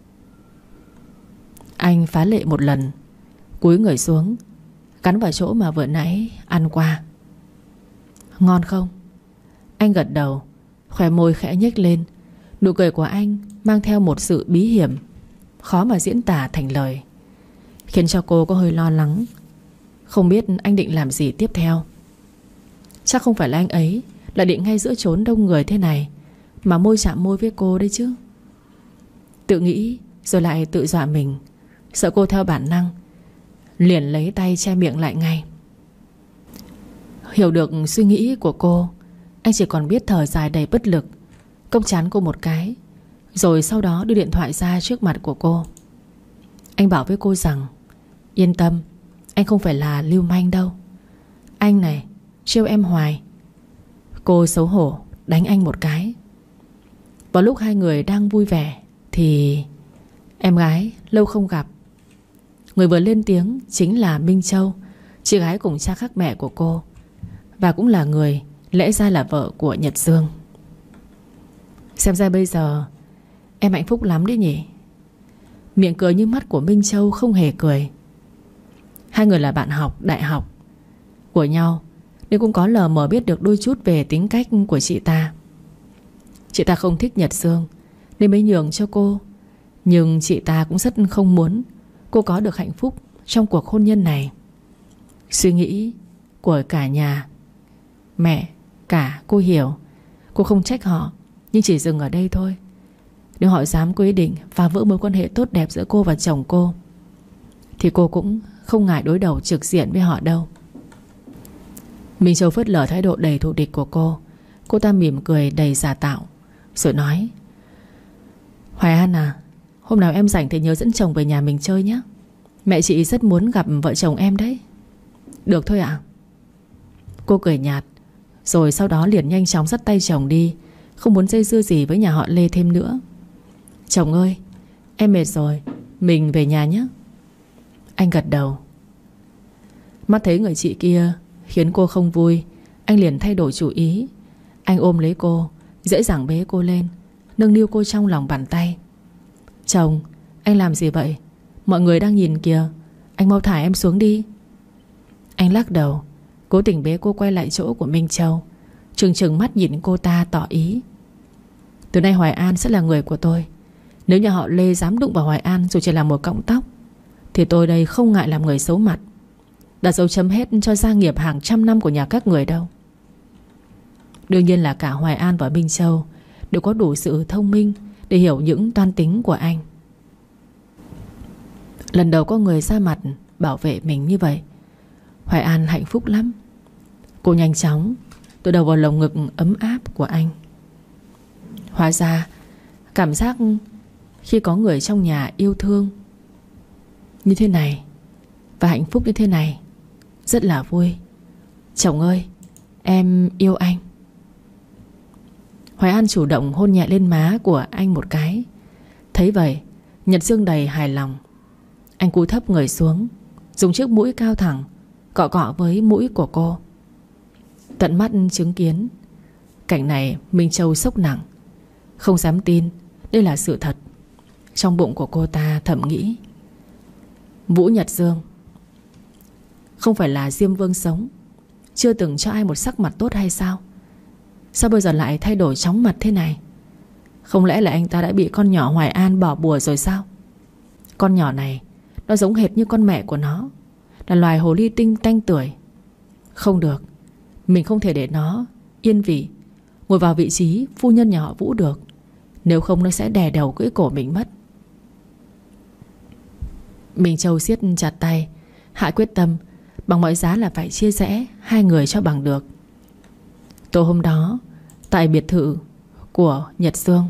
Anh phá lệ một lần, cúi người xuống, cắn vào chỗ mà vừa nãy ăn qua. Ngon không? Anh gật đầu, khóe môi khẽ nhếch lên. Nụ cười của anh mang theo một sự bí hiểm, khó mà diễn tả thành lời, khiến cho cô có hơi lo lắng, không biết anh định làm gì tiếp theo. Chắc không phải là anh ấy lại định ngay giữa chốn đông người thế này mà môi chạm môi với cô đấy chứ. Tự nghĩ rồi lại tự dọa mình, sợ cô theo bản năng liền lấy tay che miệng lại ngay. Hiểu được suy nghĩ của cô, anh chỉ còn biết thở dài đầy bất lực, cốc trán cô một cái, rồi sau đó đưa điện thoại ra trước mặt của cô. Anh bảo với cô rằng yên tâm, anh không phải là lưu manh đâu. Anh này trêu em hoài. Cô xấu hổ đánh anh một cái. Vào lúc hai người đang vui vẻ thì em gái lâu không gặp. Người vừa lên tiếng chính là Minh Châu, chị gái cùng cha khác mẹ của cô, và cũng là người lẽ ra là vợ của Nhật Dương. Xem ra bây giờ em hạnh phúc lắm đấy nhỉ. Miệng cười như mắt của Minh Châu không hề cười. Hai người là bạn học đại học của nhau, nên cũng có lờ mờ biết được đôi chút về tính cách của chị ta. Chị ta không thích Nhật Dương nên mới nhường cho cô. Nhưng chị ta cũng rất không muốn cô có được hạnh phúc trong cuộc hôn nhân này. Suy nghĩ của cả nhà, mẹ, cả cô hiểu. Cô không trách họ, nhưng chỉ dừng ở đây thôi. Nếu họ dám có ý định phá vỡ mối quan hệ tốt đẹp giữa cô và chồng cô, thì cô cũng không ngại đối đầu trực diện với họ đâu. Minh Châu phớt lờ thái độ đầy thù địch của cô Cô ta mỉm cười đầy giả tạo rồi nói: Hoài An à, hôm nào em rảnh thì nhớ dẫn chồng về nhà mình chơi nhé. Mẹ chị rất muốn gặp vợ chồng em đấy. Được thôi ạ. Cô cười nhạt, rồi sau đó liền nhanh chóng dắt tay chồng đi, không muốn dây dưa gì với nhà họ Lê thêm nữa. Chồng ơi, em mệt rồi, mình về nhà nhé. Anh gật đầu. Mắt thấy người chị kia khiến cô không vui, anh liền thay đổi chủ ý. Anh ôm lấy cô, dễ dàng bế cô lên, nâng niu cô trong lòng bàn tay. Chồng, anh làm gì vậy? Mọi người đang nhìn kìa. Anh mau thả em xuống đi. Anh lắc đầu, cố tình bế cô quay lại chỗ của Minh Châu, trừng trừng mắt nhìn cô ta tỏ ý: Từ nay Hoài An sẽ là người của tôi. Nếu nhà họ Lê dám đụng vào Hoài An dù chỉ là một cọng tóc, thì tôi đây không ngại làm người xấu mặt, đặt dấu chấm hết cho gia nghiệp hàng trăm năm của nhà các người đâu. Đương nhiên là cả Hoài An và Minh Châu đều có đủ sự thông minh để hiểu những toan tính của anh. Lần đầu có người ra mặt bảo vệ mình như vậy, Hoài An hạnh phúc lắm. Cô nhanh chóng tựa đầu vào lồng ngực ấm áp của anh. Hóa ra cảm giác khi có người trong nhà yêu thương như thế này và hạnh phúc như thế này rất là vui. Chồng ơi, em yêu anh. Hoài An chủ động hôn nhẹ lên má của anh một cái. Thấy vậy, Nhật Dương đầy hài lòng. Anh cúi thấp người xuống, dùng chiếc mũi cao thẳng cọ cọ với mũi của cô. Tận mắt chứng kiến cảnh này, Minh Châu sốc nặng, không dám tin đây là sự thật. Trong bụng của cô ta thầm nghĩ: Vũ Nhật Dương không phải là Diêm Vương sống, chưa từng cho ai một sắc mặt tốt hay sao? Sao bây giờ lại thay đổi chóng mặt thế này? Không lẽ là anh ta đã bị con nhỏ Hoài An bỏ bùa rồi sao? Con nhỏ này nó giống hệt như con mẹ của nó, là loài hồ ly tinh tanh tưởi. Không được, mình không thể để nó yên vị ngồi vào vị trí phu nhân nhà họ Vũ được. Nếu không nó sẽ đè đầu cưỡi cổ mình mất. Minh Châu siết chặt tay, hạ quyết tâm bằng mọi giá là phải chia rẽ hai người cho bằng được. Tối hôm đó, tại biệt thự của Nhật Dương,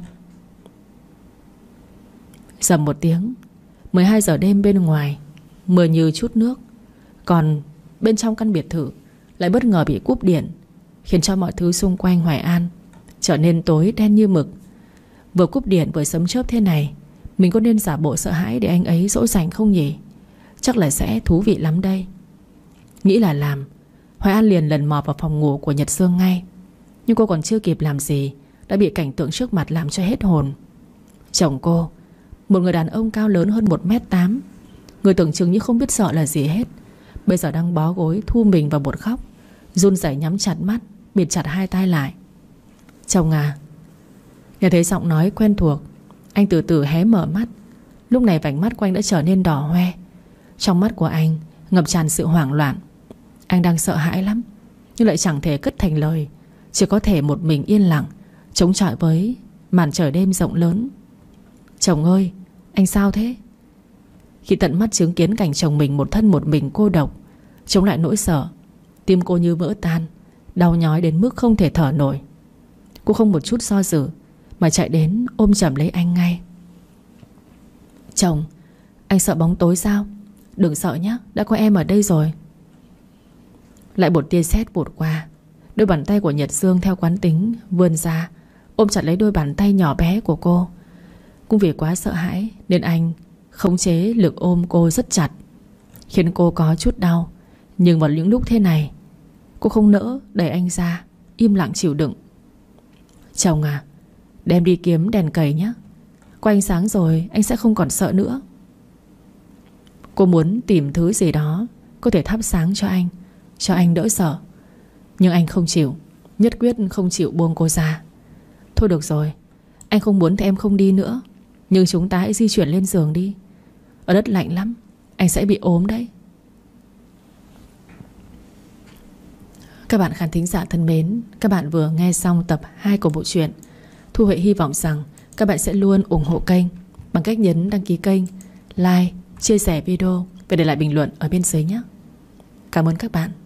rầm một tiếng, 12 giờ đêm bên ngoài mưa như chút nước. Còn bên trong căn biệt thự lại bất ngờ bị cúp điện, khiến cho mọi thứ xung quanh Hoài An trở nên tối đen như mực. Vừa cúp điện vừa sấm chớp thế này, mình có nên giả bộ sợ hãi để anh ấy dỗ dành không nhỉ? Chắc là sẽ thú vị lắm đây. Nghĩ là làm, Hoài An liền lần mò vào phòng ngủ của Nhật Dương ngay. Nhưng cô còn chưa kịp làm gì đã bị cảnh tượng trước mặt làm cho hết hồn. Chồng cô, một người đàn ông cao lớn hơn 1m8, người tưởng chừng như không biết sợ là gì hết, bây giờ đang bó gối thu mình vào bột khóc, run rẩy nhắm chặt mắt, bịt chặt hai tay lại. Chồng à. Nghe thấy giọng nói quen thuộc, anh từ từ hé mở mắt. Lúc này vành mắt của anh đã trở nên đỏ hoe. Trong mắt của anh ngập tràn sự hoảng loạn. Anh đang sợ hãi lắm, nhưng lại chẳng thể cất thành lời, chỉ có thể một mình yên lặng chống chọi với màn trời đêm rộng lớn. Chồng ơi, anh sao thế? Khi tận mắt chứng kiến cảnh chồng mình một thân một mình cô độc chống lại nỗi sợ, tim cô như vỡ tan, đau nhói đến mức không thể thở nổi. Cô không một chút do dự mà chạy đến ôm chầm lấy anh ngay. Chồng, anh sợ bóng tối sao? Đừng sợ nhé, đã có em ở đây rồi. Lại một tia sét vụt qua. Đôi bàn tay của Nhật Dương theo quán tính vươn ra, ôm chặt lấy đôi bàn tay nhỏ bé của cô. Cũng vì quá sợ hãi nên anh khống chế lực ôm cô rất chặt, khiến cô có chút đau. Nhưng vào những lúc thế này, cô không nỡ đẩy anh ra, im lặng chịu đựng. Chồng à, đem đi kiếm đèn cầy nhé. Có ánh sáng rồi anh sẽ không còn sợ nữa. Cô muốn tìm thứ gì đó có thể thắp sáng cho anh đỡ sợ. Nhưng anh không chịu, nhất quyết không chịu buông cô ra. Thôi được rồi, anh không muốn thì em không đi nữa, nhưng chúng ta hãy di chuyển lên giường đi. Ở đất lạnh lắm, anh sẽ bị ốm đấy. Các bạn khán thính giả thân mến, các bạn vừa nghe xong tập 2 của bộ truyện. Thu Huệ hy vọng rằng các bạn sẽ luôn ủng hộ kênh bằng cách nhấn đăng ký kênh, like, chia sẻ video và để lại bình luận ở bên dưới nhé. Cảm ơn các bạn.